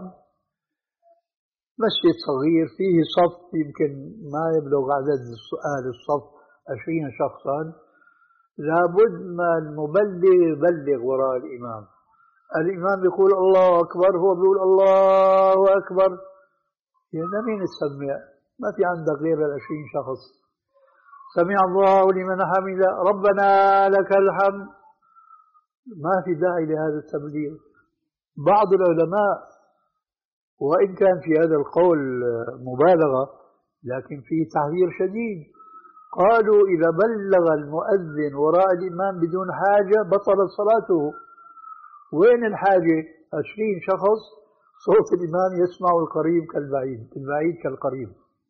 مسجد صغير فيه صف يمكن ما يبلغ عدد أهل الصف عشرين شخصا، لابد ما المبلغ يبلغ وراء الإمام. الإمام يقول الله أكبر، هو بيقول الله أكبر، يعني مين تسمع؟ ما في عندك غير العشرين شخص. سمع الله لمن حمد ربنا لك الحمد، ما في داعي لهذا التبليغ. بعض العلماء وإن كان في هذا القول مبالغة لكن فيه تحذير شديد، قالوا إذا بلغ المؤذن وراء الإمام بدون حاجة بطلت صلاته. وين الحاجة؟ عشرين شخص صوت الإمام يسمع القريب كالبعيد، البعيد كالقريب.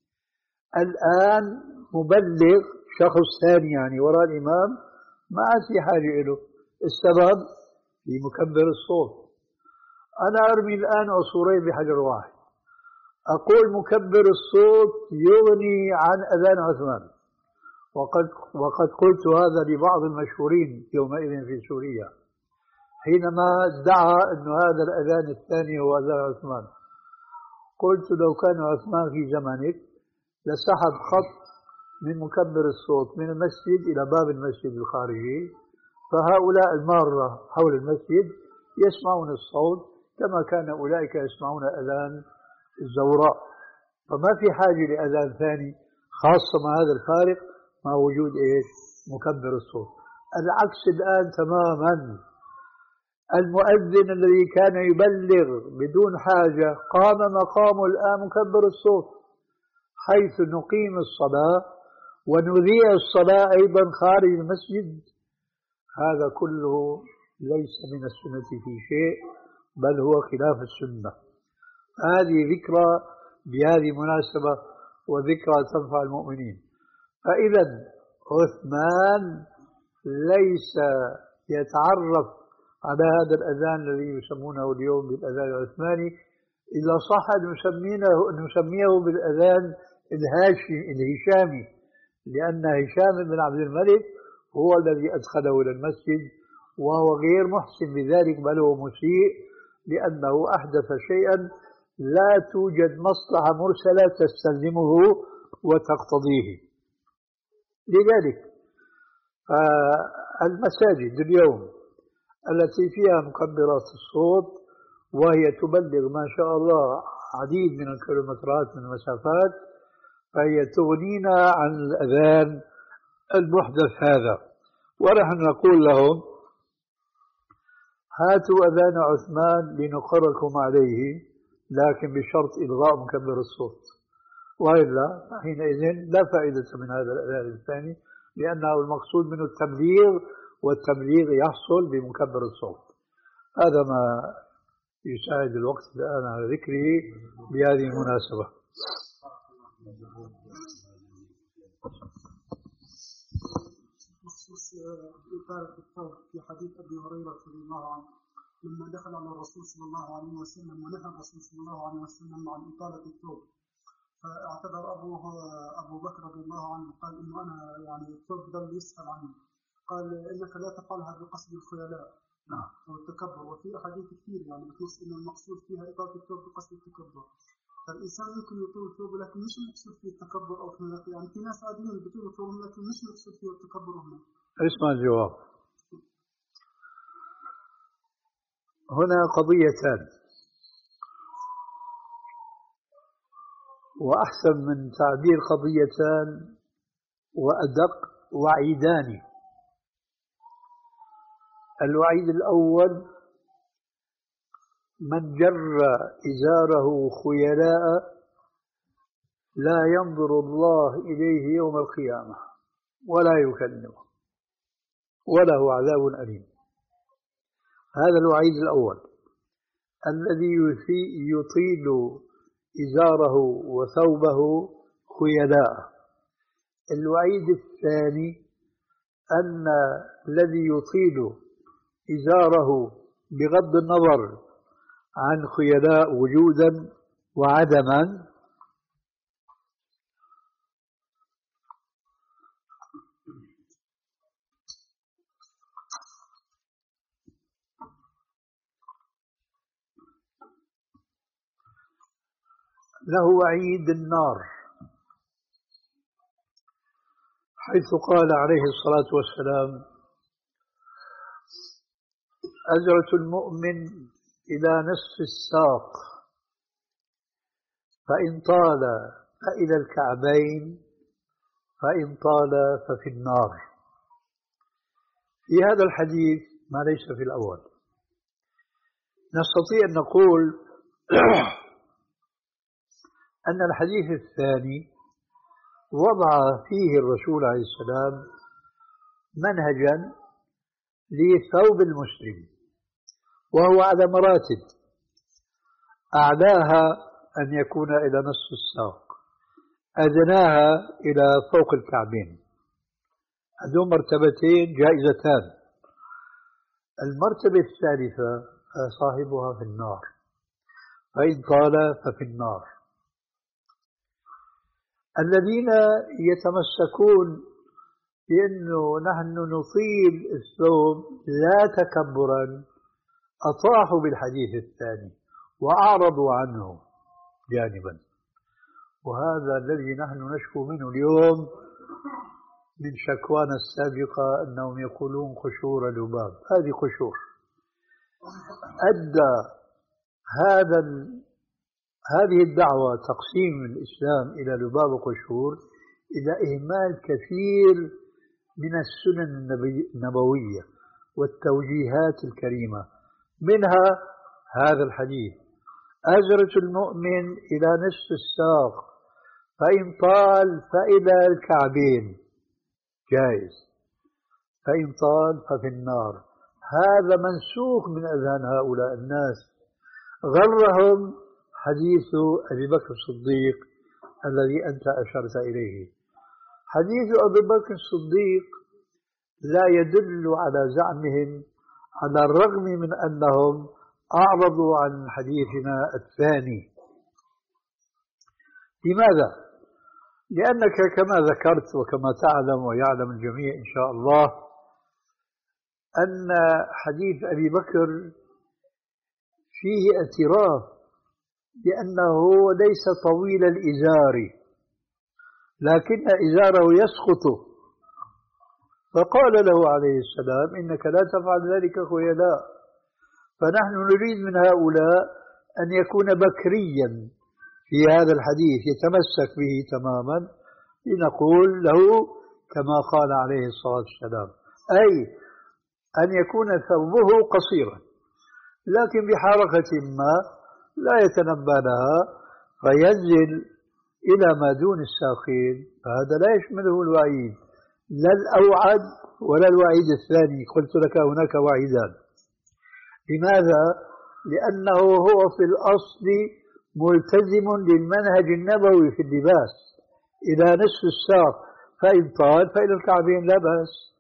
الآن مبلغ شخص ثاني يعني وراء الإمام ما عاد في حاجة له. السبب في مكبر الصوت. أنا أرمي الآن عصفورين بحجر واحد، أقول مكبر الصوت يغني عن أذان عثمان، وقد وقد قلت هذا لبعض المشهورين يومئذ في سوريا حينما ادعى أن هذا الأذان الثاني هو أذان عثمان. قلت لو كان عثمان في زمنك لسحب خط من مكبر الصوت من المسجد إلى باب المسجد الخارجي، فهؤلاء المارة حول المسجد يسمعون الصوت كما كان أولئك يسمعون أذان الزوراء. فما في حاجة لأذان ثاني، خاصة مع هذا الفارق مع وجود إيش؟ مكبر الصوت. العكس الآن تماما، المؤذن الذي كان يبلغ بدون حاجة قام مقامه الآن مكبر الصوت، حيث نقيم الصلاة ونذيع الصلاة أيضا خارج المسجد. هذا كله ليس من السنة في شيء، بل هو خلاف السنة. هذه ذكرى بهذه المناسبة وذكرى تنفع المؤمنين. فإذا عثمان ليس يتعرف على هذا الأذان الذي يسمونه اليوم بالأذان العثماني، إذا صح أن نسميه بالأذان الهاشمي الهشامي، لأن هشام بن عبد الملك هو الذي أدخله إلى المسجد، وهو غير محسن بذلك بل هو مسيء، لأنه أحدث شيئا لا توجد مصلحة مرسلة تستلزمه وتقتضيه. لذلك المساجد اليوم التي فيها مكبرات الصوت وهي تبلغ ما شاء الله عديد من الكيلومترات من المسافات، فهي تغنينا عن الأذان المحدث هذا. ونحن نقول لهم هاتوا أذان عثمان لنقركم عليه، لكن بشرط إلغاء مكبر الصوت، وإلا حينئذ لا فائدة من هذا الأذان الثاني، لأنه المقصود منه التبليغ، والتبليغ يحصل بمكبر الصوت. هذا ما يساعد الوقت الآن على ذكره بهذه المناسبة. إطالة الثوب في حديث أبي هريرة رضي الله عنه لما دخل على الرسول صلى الله عليه وسلم ونهى الرسول صلى الله عليه وسلم عن إطالة الثوب، فاعتذر أبوه أبو بكر رضي الله عنه قال إنه أنا يعني الثوب ضل يسأل عنه، قال إنك لا تفعلها بقصد الخيلاء والتكبر، وفي أحاديث كثير يعني بتنص إن المقصود فيها إطالة الثوب بقصد التكبر. فالإنسان ممكن يطول ثوبه لكن مش مقصود فيه التكبر أو خيلاء، يعني في ناس عاديين بيطولوا ثوبهم لكن مش مقصود فيه التكبر هم. اسمع الجواب. هنا قضيتان، وأحسن من تعبير قضيتان وأدق وعيدان. الوعيد الأول: من جر إزاره خيلاء لا ينظر الله إليه يوم القيامة ولا يكلمه وله عذاب أليم. هذا الوعيد الأول الذي يطيل إزاره وثوبه خيلاء. الوعيد الثاني أن الذي يطيل إزاره بغض النظر عن خيلاء وجودا وعدما له وعيد النار، حيث قال عليه الصلاة والسلام: أزرة المؤمن إلى نصف الساق، فإن طال فإلى الكعبين، فإن طال ففي النار. في هذا الحديث ما ليس في الأول. نستطيع أن نقول أن الحديث الثاني وضع فيه الرسول عليه السلام منهجا لثوب المسلم، وهو على مراتب، أعلاها أن يكون إلى نصف الساق، أدناها إلى فوق الكعبين. هذو مرتبتين جائزتان. المرتبة الثالثة صاحبها في النار، فإن طال ففي النار. الذين يتمسكون بأنه نحن نطيل الثوب لا تكبرا أطاحوا بالحديث الثاني وأعرضوا عنه جانبا، وهذا الذي نحن نشكو منه اليوم من شكوانا السابقة، أنهم يقولون قشور لباب. هذه قشور. أدى هذا هذه الدعوة تقسيم الإسلام إلى لباب وقشور إلى إهمال كثير من السنن النبوية والتوجيهات الكريمة، منها هذا الحديث: أزرة المؤمن إلى نصف الساق، فإن طال فإلى الكعبين، جائز، فإن طال ففي النار. هذا منسوخ من أذهان هؤلاء الناس، غرهم حديث أبي بكر الصديق الذي أنت أشرت إليه. حديث أبي بكر الصديق لا يدل على زعمهم، على الرغم من أنهم أعرضوا عن حديثنا الثاني. لماذا؟ لأنك كما ذكرت وكما تعلم ويعلم الجميع إن شاء الله أن حديث أبي بكر فيه اعتراف بأنه ليس طويل الإزار، لكن إزاره يسقط، فقال له عليه السلام: إنك لا تفعل ذلك خيلاء. فنحن نريد من هؤلاء أن يكون بكريا في هذا الحديث يتمسك به تماما، لنقول له كما قال عليه الصلاة والسلام، أي أن يكون ثوبه قصيرا لكن بحركة ما لا يتنبه لها فينزل إلى ما دون الساقين، فهذا لا يشمله الوعيد، لا الأوعد ولا الوعيد الثاني. قلت لك هناك وعيدان. لماذا؟ لأنه هو في الأصل ملتزم للمنهج النبوي في اللباس إلى نصف الساق، فإن طال فإلى الكعبين لا بأس.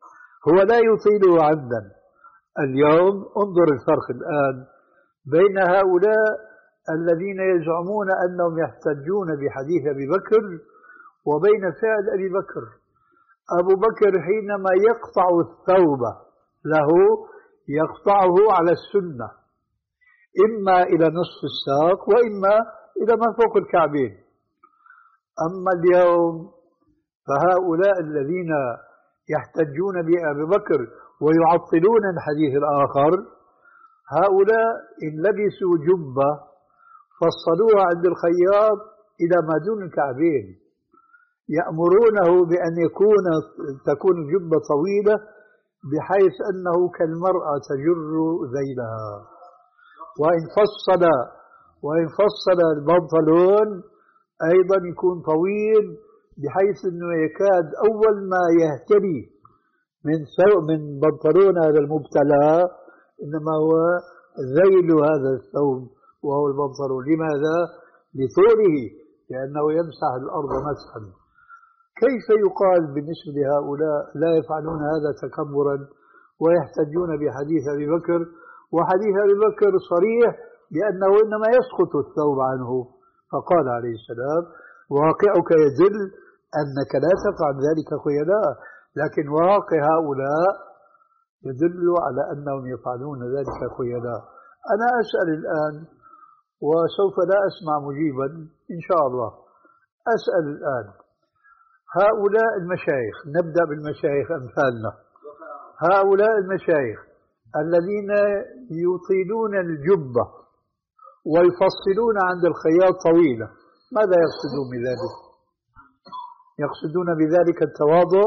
هو لا يطيله عمدا. اليوم انظر الفرق الآن بين هؤلاء الذين يزعمون أنهم يحتجون بحديث أبي بكر وبين فعل أبي بكر. أبو بكر حينما يقطع الثوب له يقطعه على السنة، إما إلى نصف الساق وإما إلى ما فوق الكعبين. أما اليوم فهؤلاء الذين يحتجون بأبي بكر ويعطلون الحديث الآخر، هؤلاء إن لبسوا جبة فصلوها عند الخياط إلى ما دون الكعبين، يأمرونه بأن يكون تكون الجبة طويلة بحيث أنه كالمرأة تجر ذيلها، وإن فصل وإن فصل البنطلون أيضا يكون طويل بحيث أنه يكاد أول ما يهتدي من من بنطلون هذا المبتلى إنما هو ذيل هذا الثوب وهو البنطلون. لماذا؟ لطوله، لأنه يمسح الأرض مسحا. كيف يقال بالنسبة لهؤلاء لا يفعلون هذا تكبرا ويحتجون بحديث أبي بكر، وحديث أبي بكر صريح بأنه إنما يسقط الثوب عنه؟ فقال عليه السلام: واقعك يدل أنك لا تفعل ذلك خيلاء، لكن واقع هؤلاء يدل على أنهم يفعلون ذلك خيلاء. أنا أسأل الآن وسوف لا أسمع مجيبا إن شاء الله، أسأل الآن هؤلاء المشايخ، نبدأ بالمشايخ أمثالنا، هؤلاء المشايخ الذين يطيلون الجبة ويفصلون عند الخياط طويلة، ماذا يقصدون بذلك؟ يقصدون بذلك التواضع؟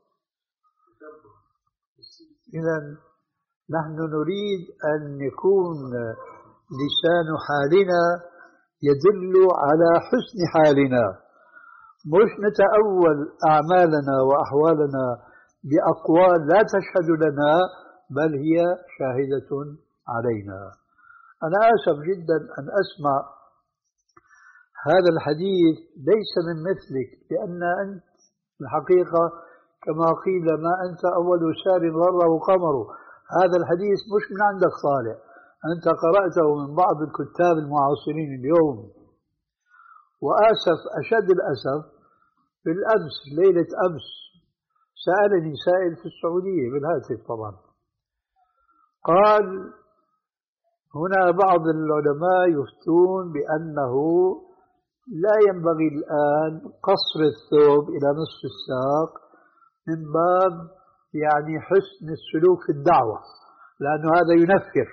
إذا نحن نريد أن يكون لسان حالنا يدل على حسن حالنا، مش نتأول أعمالنا وأحوالنا بأقوال لا تشهد لنا بل هي شاهدة علينا. أنا آسف جدا أن أسمع هذا الحديث ليس من مثلك، لأن أنت الحقيقة كما قيل: ما أنت أول سار غره قمره. هذا الحديث مش من عندك صالح، أنت قرأته من بعض الكتاب المعاصرين اليوم. وآسف أشد الأسف، بالأمس ليلة أمس سألني سائل في السعودية بالهاتف طبعا، قال: هنا بعض العلماء يفتون بأنه لا ينبغي الآن قصر الثوب إلى نصف الساق من باب يعني حسن السلوك في الدعوة، لأنه هذا ينفر.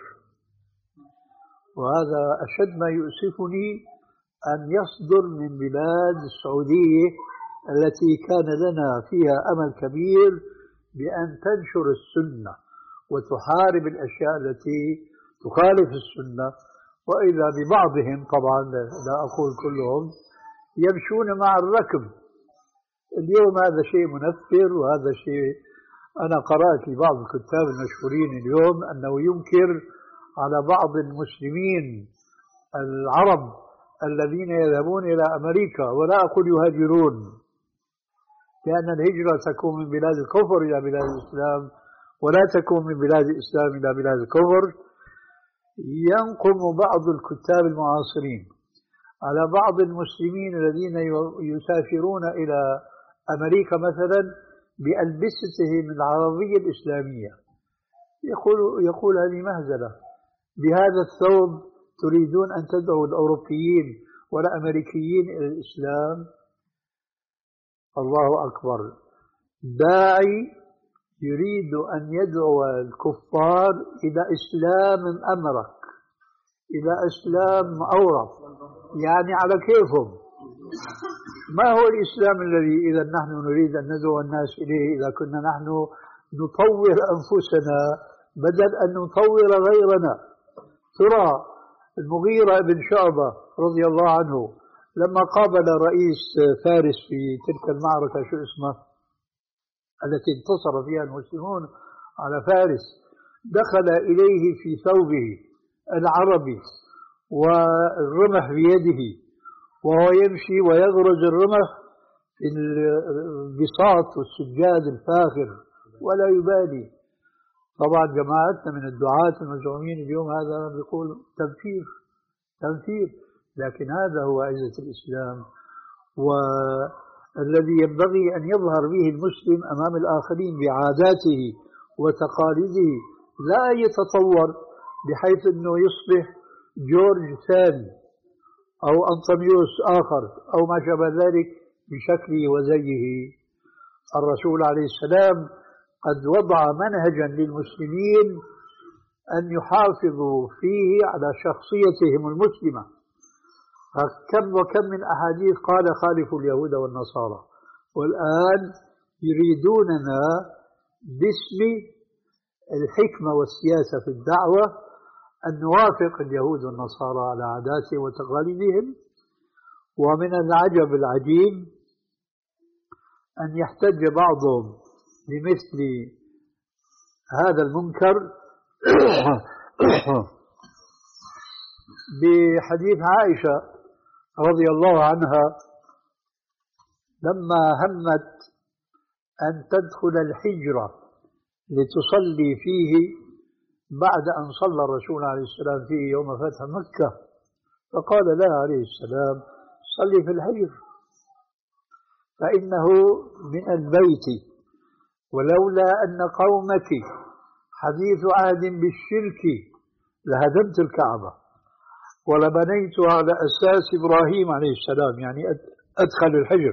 وهذا أشد ما يؤسفني أن يصدر من بلاد السعودية التي كان لنا فيها أمل كبير بأن تنشر السنة وتحارب الأشياء التي تخالف السنة، وإذا ببعضهم طبعا لا أقول كلهم يمشون مع الركب. اليوم هذا شيء منفر، وهذا شيء أنا قرأت لبعض الكتاب المشهورين اليوم أنه ينكر على بعض المسلمين العرب الذين يذهبون إلى أمريكا، ولا أقول يهاجرون، لأن الهجرة تكون من بلاد الكفر إلى بلاد الإسلام ولا تكون من بلاد الإسلام إلى بلاد الكفر. ينقم بعض الكتاب المعاصرين على بعض المسلمين الذين يسافرون إلى أمريكا مثلا بألبستهم العربية الإسلامية، يقول, يقول هذه مهزلة، بهذا الثوب تريدون أن تدعوا الأوروبيين والأمريكيين إلى الإسلام؟ الله أكبر. داعي يريد أن يدعو الكفار إلى إسلام أمرك، إلى إسلام أورق، يعني على كيفهم. ما هو الإسلام الذي إذا نحن نريد أن ندعو الناس إليه إذا كنا نحن نطور أنفسنا بدل أن نطور غيرنا؟ ترى المغيرة بن شعبة رضي الله عنه لما قابل رئيس فارس في تلك المعركة شو اسمه التي انتصر فيها المسلمون على فارس، دخل إليه في ثوبه العربي والرمح بيده وهو يمشي ويغرز الرمح في البساط والسجاد الفاخر ولا يبالي. طبعا جماعتنا من الدعاة المزعومين اليوم هذا بيقول تنفير تنفير، لكن هذا هو عزة الإسلام، والذي ينبغي أن يظهر به المسلم أمام الآخرين بعاداته وتقاليده، لا يتطور بحيث أنه يصبح جورج ثاني أو أنطونيوس آخر أو ما شابه ذلك بشكله وزيه. الرسول عليه السلام قد وضع منهجا للمسلمين أن يحافظوا فيه على شخصيتهم المسلمة. كم وكم من أحاديث قال خالفوا اليهود والنصارى، والآن يريدوننا باسم الحكمة والسياسة في الدعوة أن نوافق اليهود والنصارى على عاداتهم وتقاليدهم. ومن العجب العجيب أن يحتج بعضهم بمثل هذا المنكر بحديث عائشة رضي الله عنها لما همت أن تدخل الحجرة لتصلي فيه بعد أن صلى الرسول عليه السلام فيه يوم فتح مكة، فقال لها عليه السلام صلي في الحجر فإنه من البيت، ولولا أن قومك حديث عهد بالشرك لهدمت الكعبة ولبنيتها على أساس إبراهيم عليه السلام، يعني أدخل الحجر،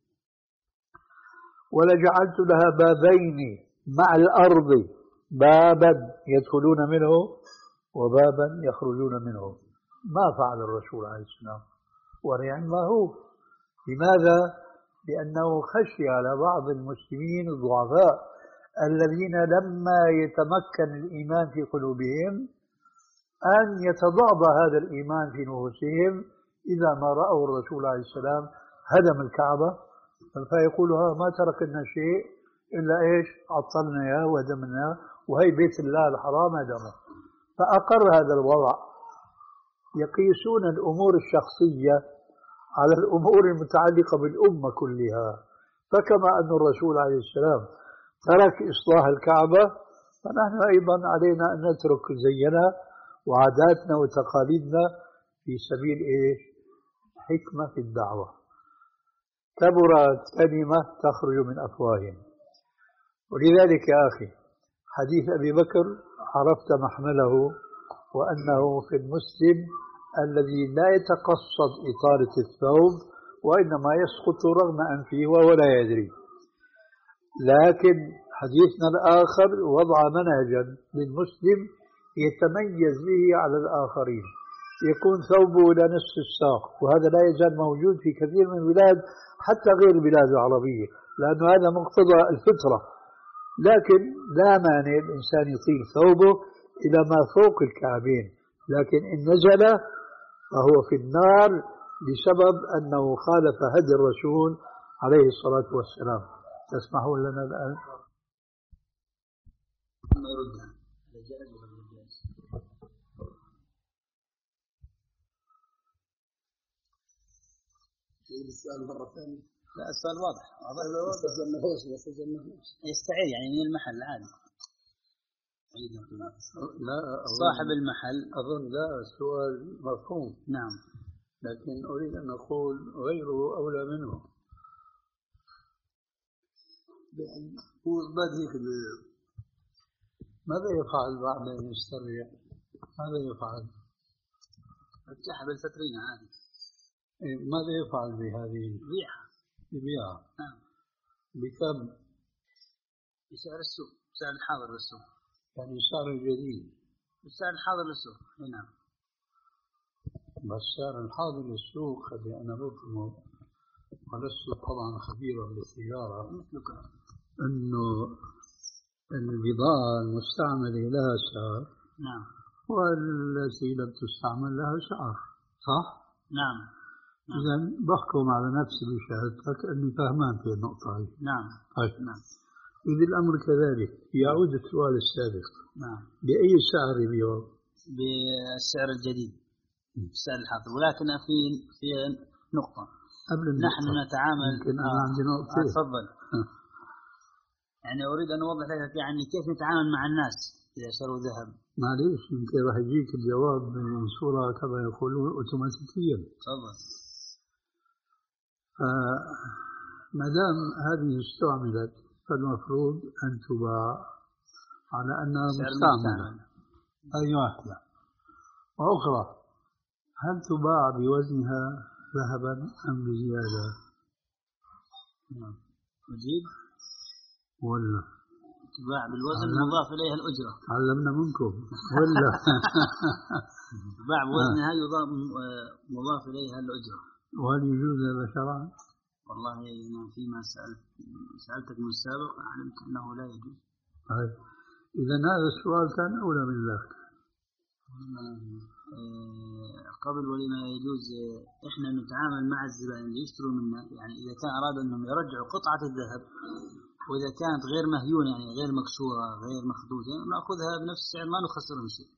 ولجعلت لها بابين مع الأرض، بابا يدخلون منه وبابا يخرجون منه. ما فعل الرسول عليه السلام ونعم ما هو. لماذا؟ لأنه خشي على بعض المسلمين الضعفاء الذين لما يتمكن الإيمان في قلوبهم أن يتضعضع هذا الإيمان في نفوسهم إذا ما رأوا الرسول عليه السلام هدم الكعبة، فيقولها ما ترك لنا شيء إلا إيش عطلنا إياه وهدمناه، وهي بيت الله الحرام هدمه. فأقر هذا الوضع. يقيسون الأمور الشخصية على الأمور المتعلقة بالأمة كلها، فكما أن الرسول عليه السلام ترك إصلاح الكعبة فنحن أيضا علينا أن نترك زينا وعاداتنا وتقاليدنا في سبيل إيش؟ حكمة في الدعوة. كبرت كلمة تخرج من أفواههم. ولذلك يا أخي حديث أبي بكر عرفت محمله، وأنه في المسلم الذي لا يتقصد إطالة الثوب وإنما يسقط رغم أنفه وهو لا يدري. لكن حديثنا الآخر وضع منهجا للمسلم يتميز به على الآخرين، يكون ثوبه إلى نصف الساق، وهذا لا يزال موجود في كثير من البلاد حتى غير البلاد العربية، لأن هذا مقتضى الفطرة. لكن لا مانع الإنسان يطيل ثوبه إلى ما فوق الكعبين، لكن إن نزل فهو في النار بسبب أنه خالف هدي الرسول عليه الصلاة والسلام. تسمحون لنا الآن؟ السؤال مرة ثانية. لا السؤال واضح. يستجنبوش يستعير يعني من المحل عادي. لا صاحب المحل أظن لا السؤال مفهوم. نعم. لكن أريد أن أقول غيره أولى منه. هو بدي ماذا يفعل بعد أن يستريح؟ ماذا يفعل؟ فتحها بالفترينة عادي. ماذا يفعل بهذه؟ يبيعها. يبيعها. نعم. بكم؟ بسعر السوق، بسعر الحاضر للسوق. يعني السعر الجديد. بالسعر الحاضر للسوق. نعم. بس السعر الحاضر للسوق اللي أنا بفهمه ولست طبعا خبيرا بالتجارة، إنه البضاعة المستعملة لها سعر. نعم. والتي لم تستعمل لها سعر، صح؟ نعم. نعم. إذا بحكم على نفسي بشهادتك أني فهمان في النقطة هذه. نعم. طيب. نعم. إذا الأمر كذلك يعود السؤال السابق. نعم. بأي سعر يبيع؟ بالسعر الجديد، بالسعر الحاضر، ولكن في في نقطة. قبل نحن نتعامل. يمكن أنا عندي نقطة. تفضل. يعني أريد أن أوضح لك يعني كيف نتعامل مع الناس إذا شروا ذهب. معليش يمكن راح يجيك الجواب بصورة كما يقولون أوتوماتيكيا. تفضل. ما دام هذه استعملت فالمفروض أن تباع على أنها مستعملة. أي واحدة. وأخرى، هل تباع بوزنها ذهبا أم بزيادة؟ نعم. مجيب. ولا تباع بالوزن مضاف إليها الأجرة. تعلمنا منكم. ولا تباع بوزنها يضاف مضاف إليها الأجرة. وهل يجوز هذا شرعا؟ والله أنا فيما سألت سألتك من السابق علمت أنه لا يجوز. طيب إذا هذا السؤال كان أولى من ذاك. قبل ولما يجوز إحنا نتعامل مع الزبائن اللي يشتروا منا، يعني إذا كان أرادوا أنهم يرجعوا قطعة الذهب وإذا كانت غير مهيونة يعني غير مكسورة غير مخدوشة نأخذها بنفس السعر ما نخسرهم شيء.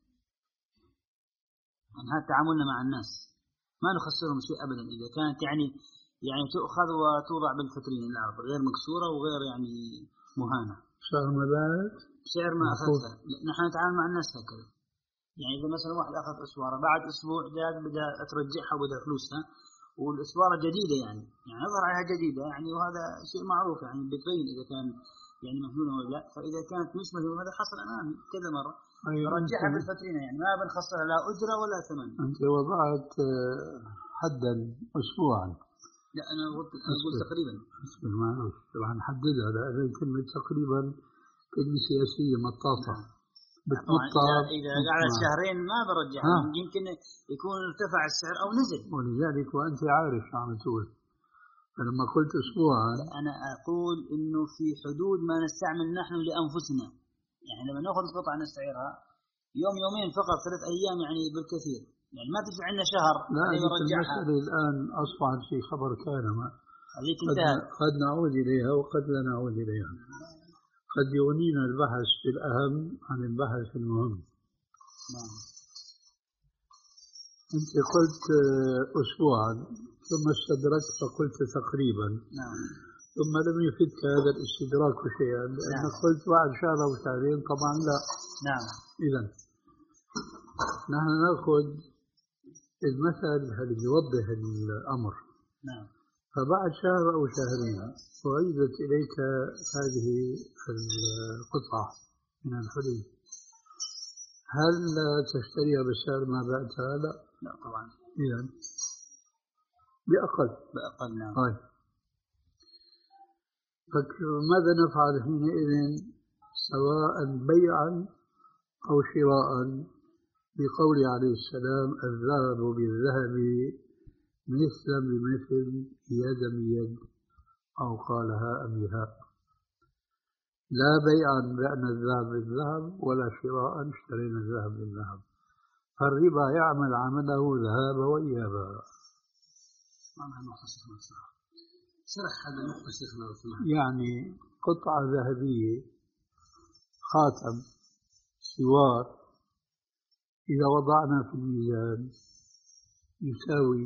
يعني هذا تعاملنا مع الناس ما نخسرهم شيء أبدا إذا كانت يعني يعني تؤخذ وتوضع بالفترين العرض غير مكسورة وغير يعني مهانة. سعر ما بعد سعر ما أخذها. نحن نتعامل مع الناس هكذا. يعني إذا مثلا واحد أخذ أسوارة بعد أسبوع جاء بدأ ترجعها وبدأ فلوسها والأسوارة جديدة يعني يعني نظر عليها جديدة يعني وهذا شيء معروف يعني بتبين إذا كان يعني مهيونة ولا لا. فإذا كانت مش مهيونة هذا حصل أمامي كذا مرة نرجعها بالفترين يعني ما بنخسرها لا أجرة ولا ثمن. أنت وضعت حدا أسبوعا. لا أنا قلت أنا أقول تقريبا. معروف طبعا نحددها لأن كلمة تقريبا كلمة سياسية مطاطة. إذا إذا قعدت شهرين ما برجعها يمكن يكون ارتفع السعر أو نزل. ولذلك وأنت عارف شو عم تقول. فلما قلت أسبوعا أنا أقول إنه في حدود ما نستعمل نحن لأنفسنا. يعني لما نأخذ القطعة نستعيرها يوم يومين فقط ثلاث أيام يعني بالكثير يعني ما تدفع عنا شهر. لا المسألة الآن أصبحت في خبر كان ما قد, قد نعود إليها وقد لا نعود إليها. قد يغنينا البحث في الأهم عن البحث في المهم. نعم. أنت قلت أسبوعا ثم استدركت فقلت تقريبا. نعم. ثم لم يفدك هذا الاستدراك شيئا لأنك نعم. قلت بعد شهر أو شهرين طبعا لا. نعم. إذن نحن نأخذ المثل اللي يوضح الأمر. نعم. فبعد شهر أو شهرين أعيدت إليك هذه القطعة من الحلي هل تشتريها بسعر ما بعتها؟ لا. لا طبعا. إذن بأقل. بأقل نعم. طيب فماذا نفعل حينئذ سواء بيعا أو شراء بقول عليه السلام الذهب بالذهب مثلا بمثل يدا بيد أو قال هاء بهاء. لا بيعا بعنا الذهب بالذهب ولا شراء اشترينا الذهب بالذهب. فالربا يعمل عمله ذهاب وإيابا. شرح هذا النقطة شيخنا عثمان. يعني قطعة ذهبية خاتم سوار إذا وضعنا في الميزان يساوي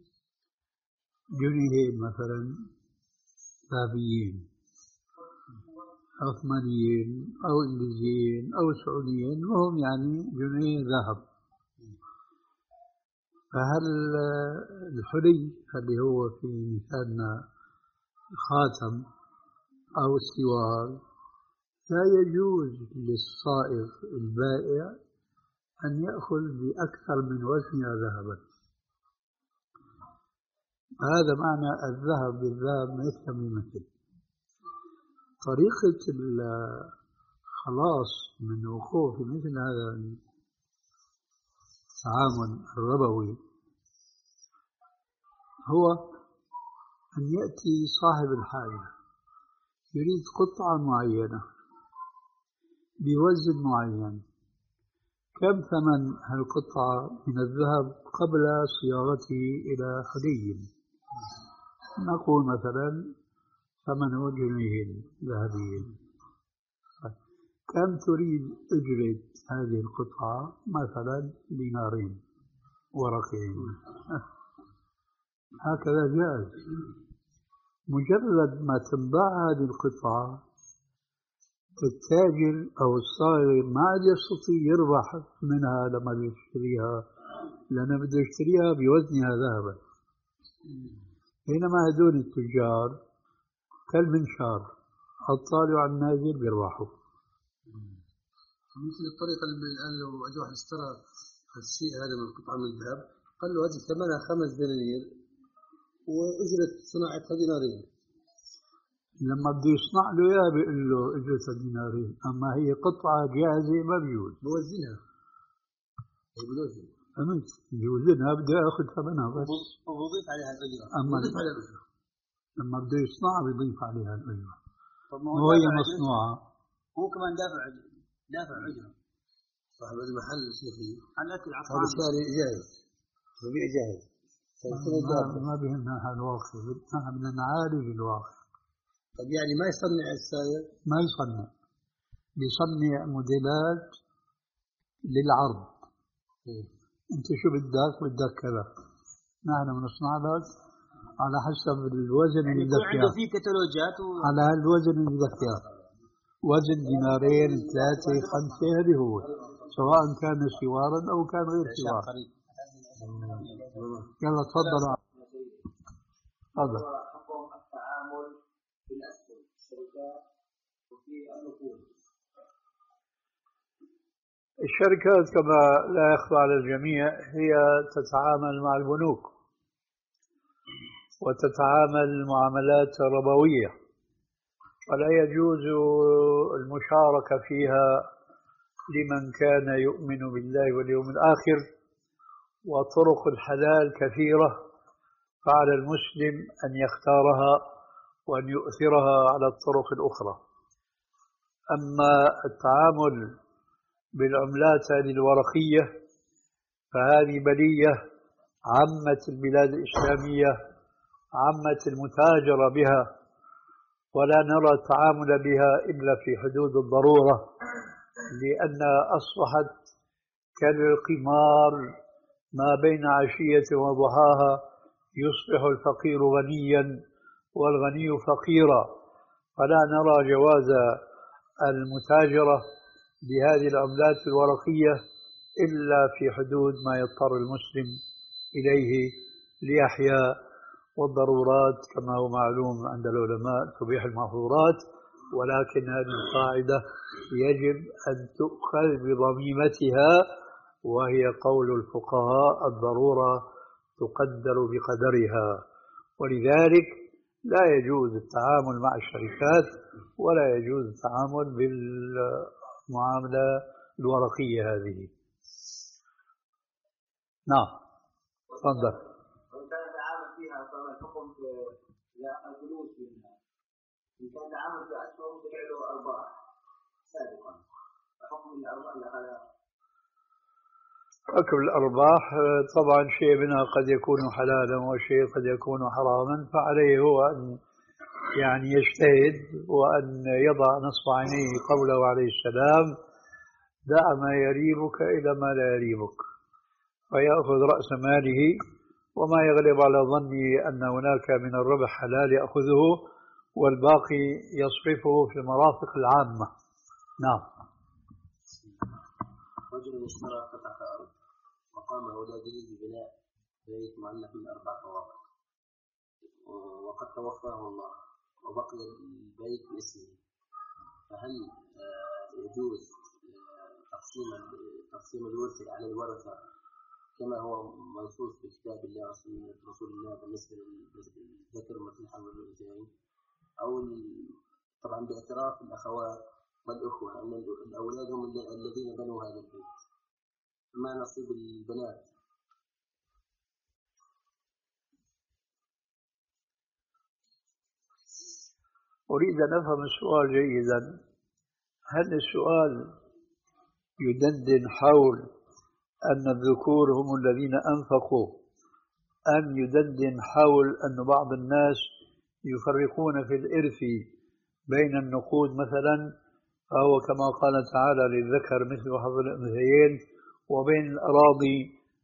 جنيهين مثلا ذهبيين عثمانيين أو إنجليزيين أو سعوديين وهم يعني جنيه ذهب. فهل الحلي اللي هو في مثالنا خاتم أو السوار لا يجوز للصائغ البائع أن يأخذ بأكثر من وزنها ذهبا. هذا معنى الذهب بالذهب مثل بمثل. طريقة الخلاص من وقوع في مثل هذا التعامل الربوي هو أن يأتي صاحب الحاجة يريد قطعة معينة بوزن معين. كم ثمن هالقطعة من الذهب قبل صياغته إلى حلي؟ نقول مثلا ثمنه جنيهين ذهبيين. كم تريد أجرة هذه القطعة؟ مثلا دينارين ورقين. هكذا جاء. مجرد ما تنباع هذه القطعة التاجر أو الصائغ ما عاد يستطيع يربح منها لما يشتريها، لأنه بده يشتريها بوزنها ذهبا، بينما هذول التجار كالمنشار الطالع النازل بيربحوا. مثل الطريقة اللي الآن لو أجى واحد اشترى الشيء هذا من قطعة من الذهب قال له هذه ثمنها خمس دنانير وأجرة صناعتها دينارين، لما بده يصنع له اياها بيقول له اجرتها دينارين، اما هي قطعه جاهزه ما بيجوز. بوزنها بوزن فهمت؟ بيوزنها بده ياخذ ثمنها بس وبضيف عليها الأجرة. اما بضيف عليها الأجرة لما بده يصنعها بيضيف عليها الأجرة. طب ما هو وهي دافع مصنوعة هو كمان دافع دافع أجرة. صاحب المحل شو فيه؟ الأكل هذا عطاني شاري جاهز ببيع جاهز. ما, ما بهمنا هالواقع، نحن بدنا نعالج الواقع. طب يعني ما يصنع السائق؟ ما يصنع، بيصنع موديلات للعرض. م. انت شو بدك؟ بدك كذا، نحن بنصنع لك على حسب الوزن يعني اللي بدك اياه. عنده فيه كتالوجات و... على هالوزن اللي بدك اياه، وزن دينارين ثلاثة خمسة، هذه هو، سواء كان سوارا أو كان غير سوار. يلا تفضل. تفضل. حكم التعامل بالأسهم الشركات وفي النقود. الشركات كما لا يخفى على الجميع هي تتعامل مع البنوك وتتعامل معاملات ربوية، ولا يجوز المشاركة فيها لمن كان يؤمن بالله واليوم الآخر، وطرق الحلال كثيرة، فعلى المسلم أن يختارها وأن يؤثرها على الطرق الأخرى. أما التعامل بالعملات هذه الورقية فهذه بلية عمت البلاد الإسلامية، عمت المتاجرة بها، ولا نرى التعامل بها إلا في حدود الضرورة، لأن أصبحت كالقمار ما بين عشية وضحاها، يصبح الفقير غنيا والغني فقيرا، فلا نرى جواز المتاجرة بهذه العملات الورقية إلا في حدود ما يضطر المسلم إليه ليحيا، والضرورات كما هو معلوم عند العلماء تبيح المحظورات، ولكن هذه القاعدة يجب أن تؤخذ بضميمتها، وهي قول الفقهاء الضرورة تقدر بقدرها. ولذلك لا يجوز التعامل مع الشركات ولا يجوز التعامل بالمعاملة الورقية هذه. نعم تفضل. وإن كان التعامل فيها فما الحكم لا الفلوس منها؟ إن كان التعامل في أسهم طلع له أرباح سابقا، فحكم الأرباح اللي أخذها؟ أكل الأرباح طبعا شيء منها قد يكون حلالا وشيء قد يكون حراما، فعليه هو أن يعني يجتهد وأن يضع نصب عينيه قوله عليه السلام: دع ما يريبك إلى ما لا يريبك، فيأخذ رأس ماله، وما يغلب على ظني أن هناك من الربح حلال يأخذه، والباقي يصرفه في المرافق العامة. نعم. رجل اشترى قطعة أرض وقام أولاده ببناء بيت معلق من أربع طوابق، وقد توفاه الله وبقي البيت باسمه، فهل يجوز تقسيم تقسيم الورث على الورثة كما هو منصوص في كتاب الله وسنة رسول الله بالنسبة للذكر مثل حظ الأنثيين، أو طبعا باعتراف الأخوات والأخوة أن الأولاد هم الذين بنوا هذا البيت، ما نصيب البنات؟ أريد أن أفهم السؤال جيدا. هل السؤال يدندن حول أن الذكور هم الذين أنفقوا، أم يدندن حول أن بعض الناس يفرقون في الإرث بين النقود مثلا، فهو كما قال تعالى: للذكر مثل حظ الأنثيين، وبين الأراضي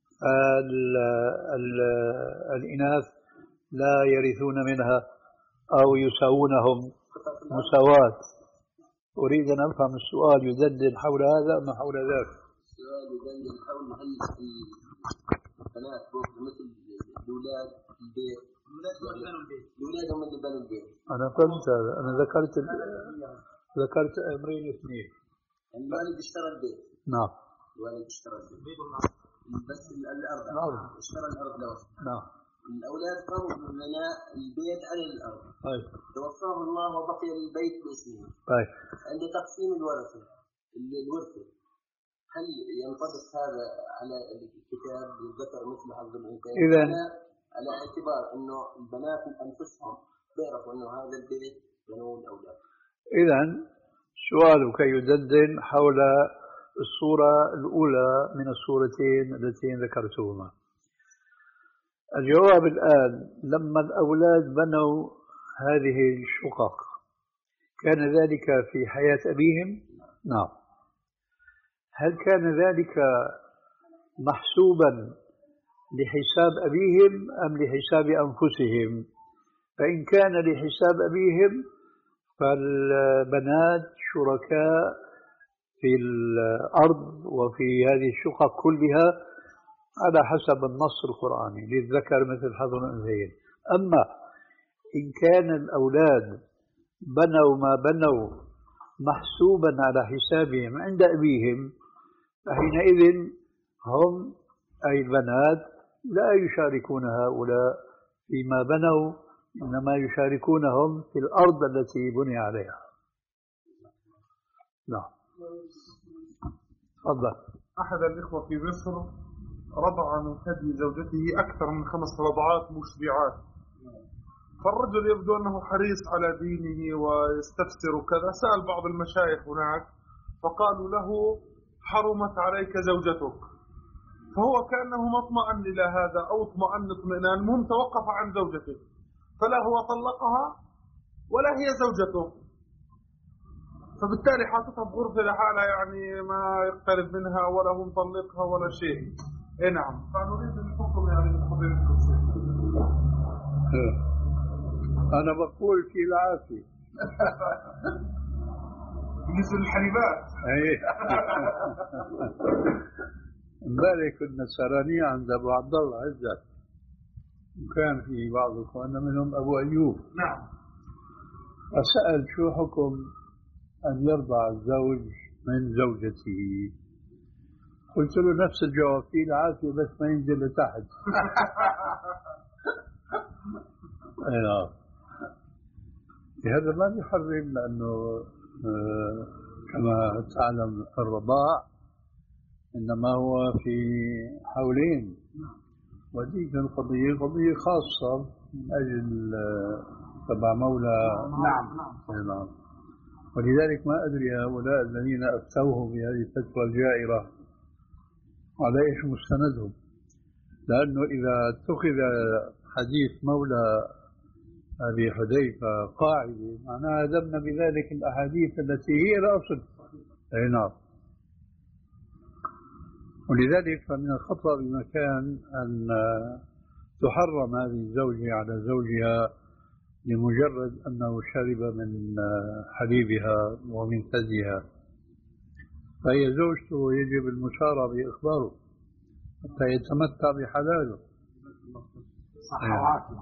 الإناث لا يرثون منها أو يساوونهم مساواة؟ أريد أن أفهم السؤال يدندن حول هذا أم حول ذاك؟ السؤال يدندن حول هل البنات مثل الأولاد في البيت الأولاد هم اللي بنوا البيت. أنا قلت هذا، أنا ذكرت ال... ذكرت أمرين اثنين. الوالد اشترى البيت. نعم. الوالد اشترى البيت. بس الأرض. نعم. اشترى الأرض له. نعم. الأولاد قاموا ببناء البيت على الأرض. طيب. توفاه الله وبقي البيت باسمه. طيب. عند تقسيم الورثة الورثة هل ينطبق هذا على الكتاب للذكر مثل حظ الأنثيين؟ إذا على اعتبار إنه البنات أنفسهم بيعرفوا إنه هذا البيت بنوه الأولاد. إذا سؤالك يدندن حول الصورة الأولى من الصورتين اللتين ذكرتهما. الجواب الآن، لما الأولاد بنوا هذه الشقق كان ذلك في حياة أبيهم؟ نعم. هل كان ذلك محسوبا لحساب أبيهم أم لحساب أنفسهم؟ فإن كان لحساب أبيهم فالبنات شركاء في الأرض وفي هذه الشقق كلها على حسب النص القرآني، للذكر مثل حظ الأنثيين. أما إن كان الأولاد بنوا ما بنوا محسوبا على حسابهم عند أبيهم فحينئذ هم أي البنات لا يشاركون هؤلاء فيما بنوا، إنما يشاركونهم في الأرض التي بني عليها. نعم. تفضل. أحد الإخوة في مصر رضع من ثدي زوجته أكثر من خمس رضعات مشبعات، فالرجل يبدو أنه حريص على دينه ويستفسر كذا، سأل بعض المشايخ هناك فقالوا له حرمت عليك زوجتك، فهو كأنه ما اطمأن إلى هذا أو اطمأن اطمئنان، المهم توقف عن زوجته، فلا هو طلقها ولا هي زوجته، فبالتالي حاططها بغرفة لحالها، يعني ما يقترب منها ولا هو مطلقها ولا شيء. اي نعم. فنريد الحكم يعني من حضرتك. أنا بقول في العافية. بالنسبة للحليبات. ايه. امبارح كنا سهرانين عند أبو عبد الله عزت، وكان في بعض إخواننا منهم أبو أيوب. نعم. أسأل شو حكم أن يرضع الزوج من زوجته؟ قلت له نفس الجواب، في العافية بس ما ينزل لتحت. نعم. هذا ما بيحرم، لأنه آه كما تعلم الرضاع إنما هو في حولين، وديك القضية قضية خاصة من أجل تبع مولى. نعم نعم. نعم. ولذلك ما أدري هؤلاء الذين أفتوهم بهذه الفتوى الجائرة على إيش مستندهم، لأنه إذا اتخذ حديث مولى أبي حذيفة قاعدة معناها ذمنا بذلك الأحاديث التي هي الأصل. أي نعم. ولذلك فمن الخطأ بمكان أن تحرم هذه الزوجة على زوجها لمجرد أنه شرب من حليبها ومن ثديها، فهي زوجته يجب المشارة بإخباره حتى يتمتع بحلاله. صحوات.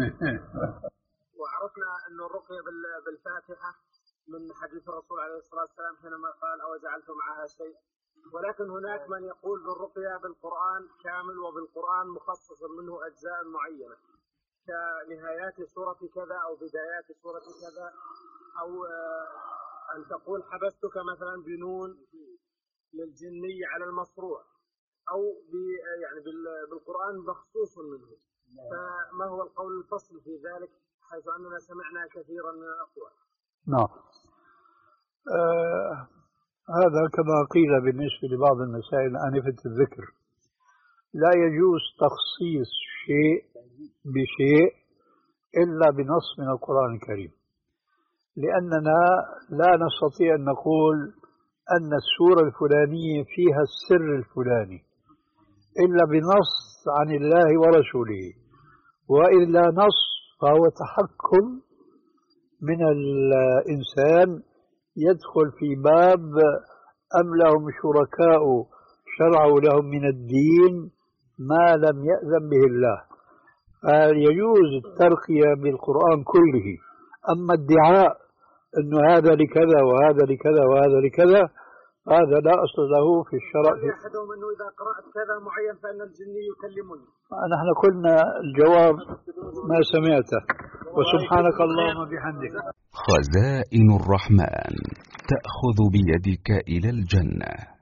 وعرفنا أن الرقية بالفاتحة من حديث الرسول عليه الصلاة والسلام حينما قال أو جعلت معها شيء، ولكن هناك من يقول بالرقية بالقرآن كامل وبالقرآن مخصص منه أجزاء معينة كنهايات سورة كذا أو بدايات سورة كذا، أو أن تقول حبستك مثلا بنون للجني على المصروع، أو يعني بالقرآن مخصوص منه، فما هو القول الفصل في ذلك حيث أننا سمعنا كثيرا من الأقوال؟ نعم. آه هذا كما قيل بالنسبة لبعض المسائل آنفة الذكر، لا يجوز تخصيص شيء بشيء إلا بنص من القرآن الكريم، لأننا لا نستطيع أن نقول أن السورة الفلانية فيها السر الفلاني إلا بنص عن الله ورسوله، وإلا نص فهو تحكم من الإنسان يدخل في باب أم لهم شركاء شرعوا لهم من الدين ما لم يأذن به الله. يجوز الترقية بالقرآن كله، أما ادعاء أنه هذا لكذا وهذا لكذا وهذا لكذا هذا لا أصل له في الشرع. قال أحدهم أنه إذا قرأت كذا معين فإن الجني يكلمني. نحن قلنا الجواب ما سمعته. وسبحانك اللهم بحمدك. خزائن الرحمن تأخذ بيدك إلى الجنة.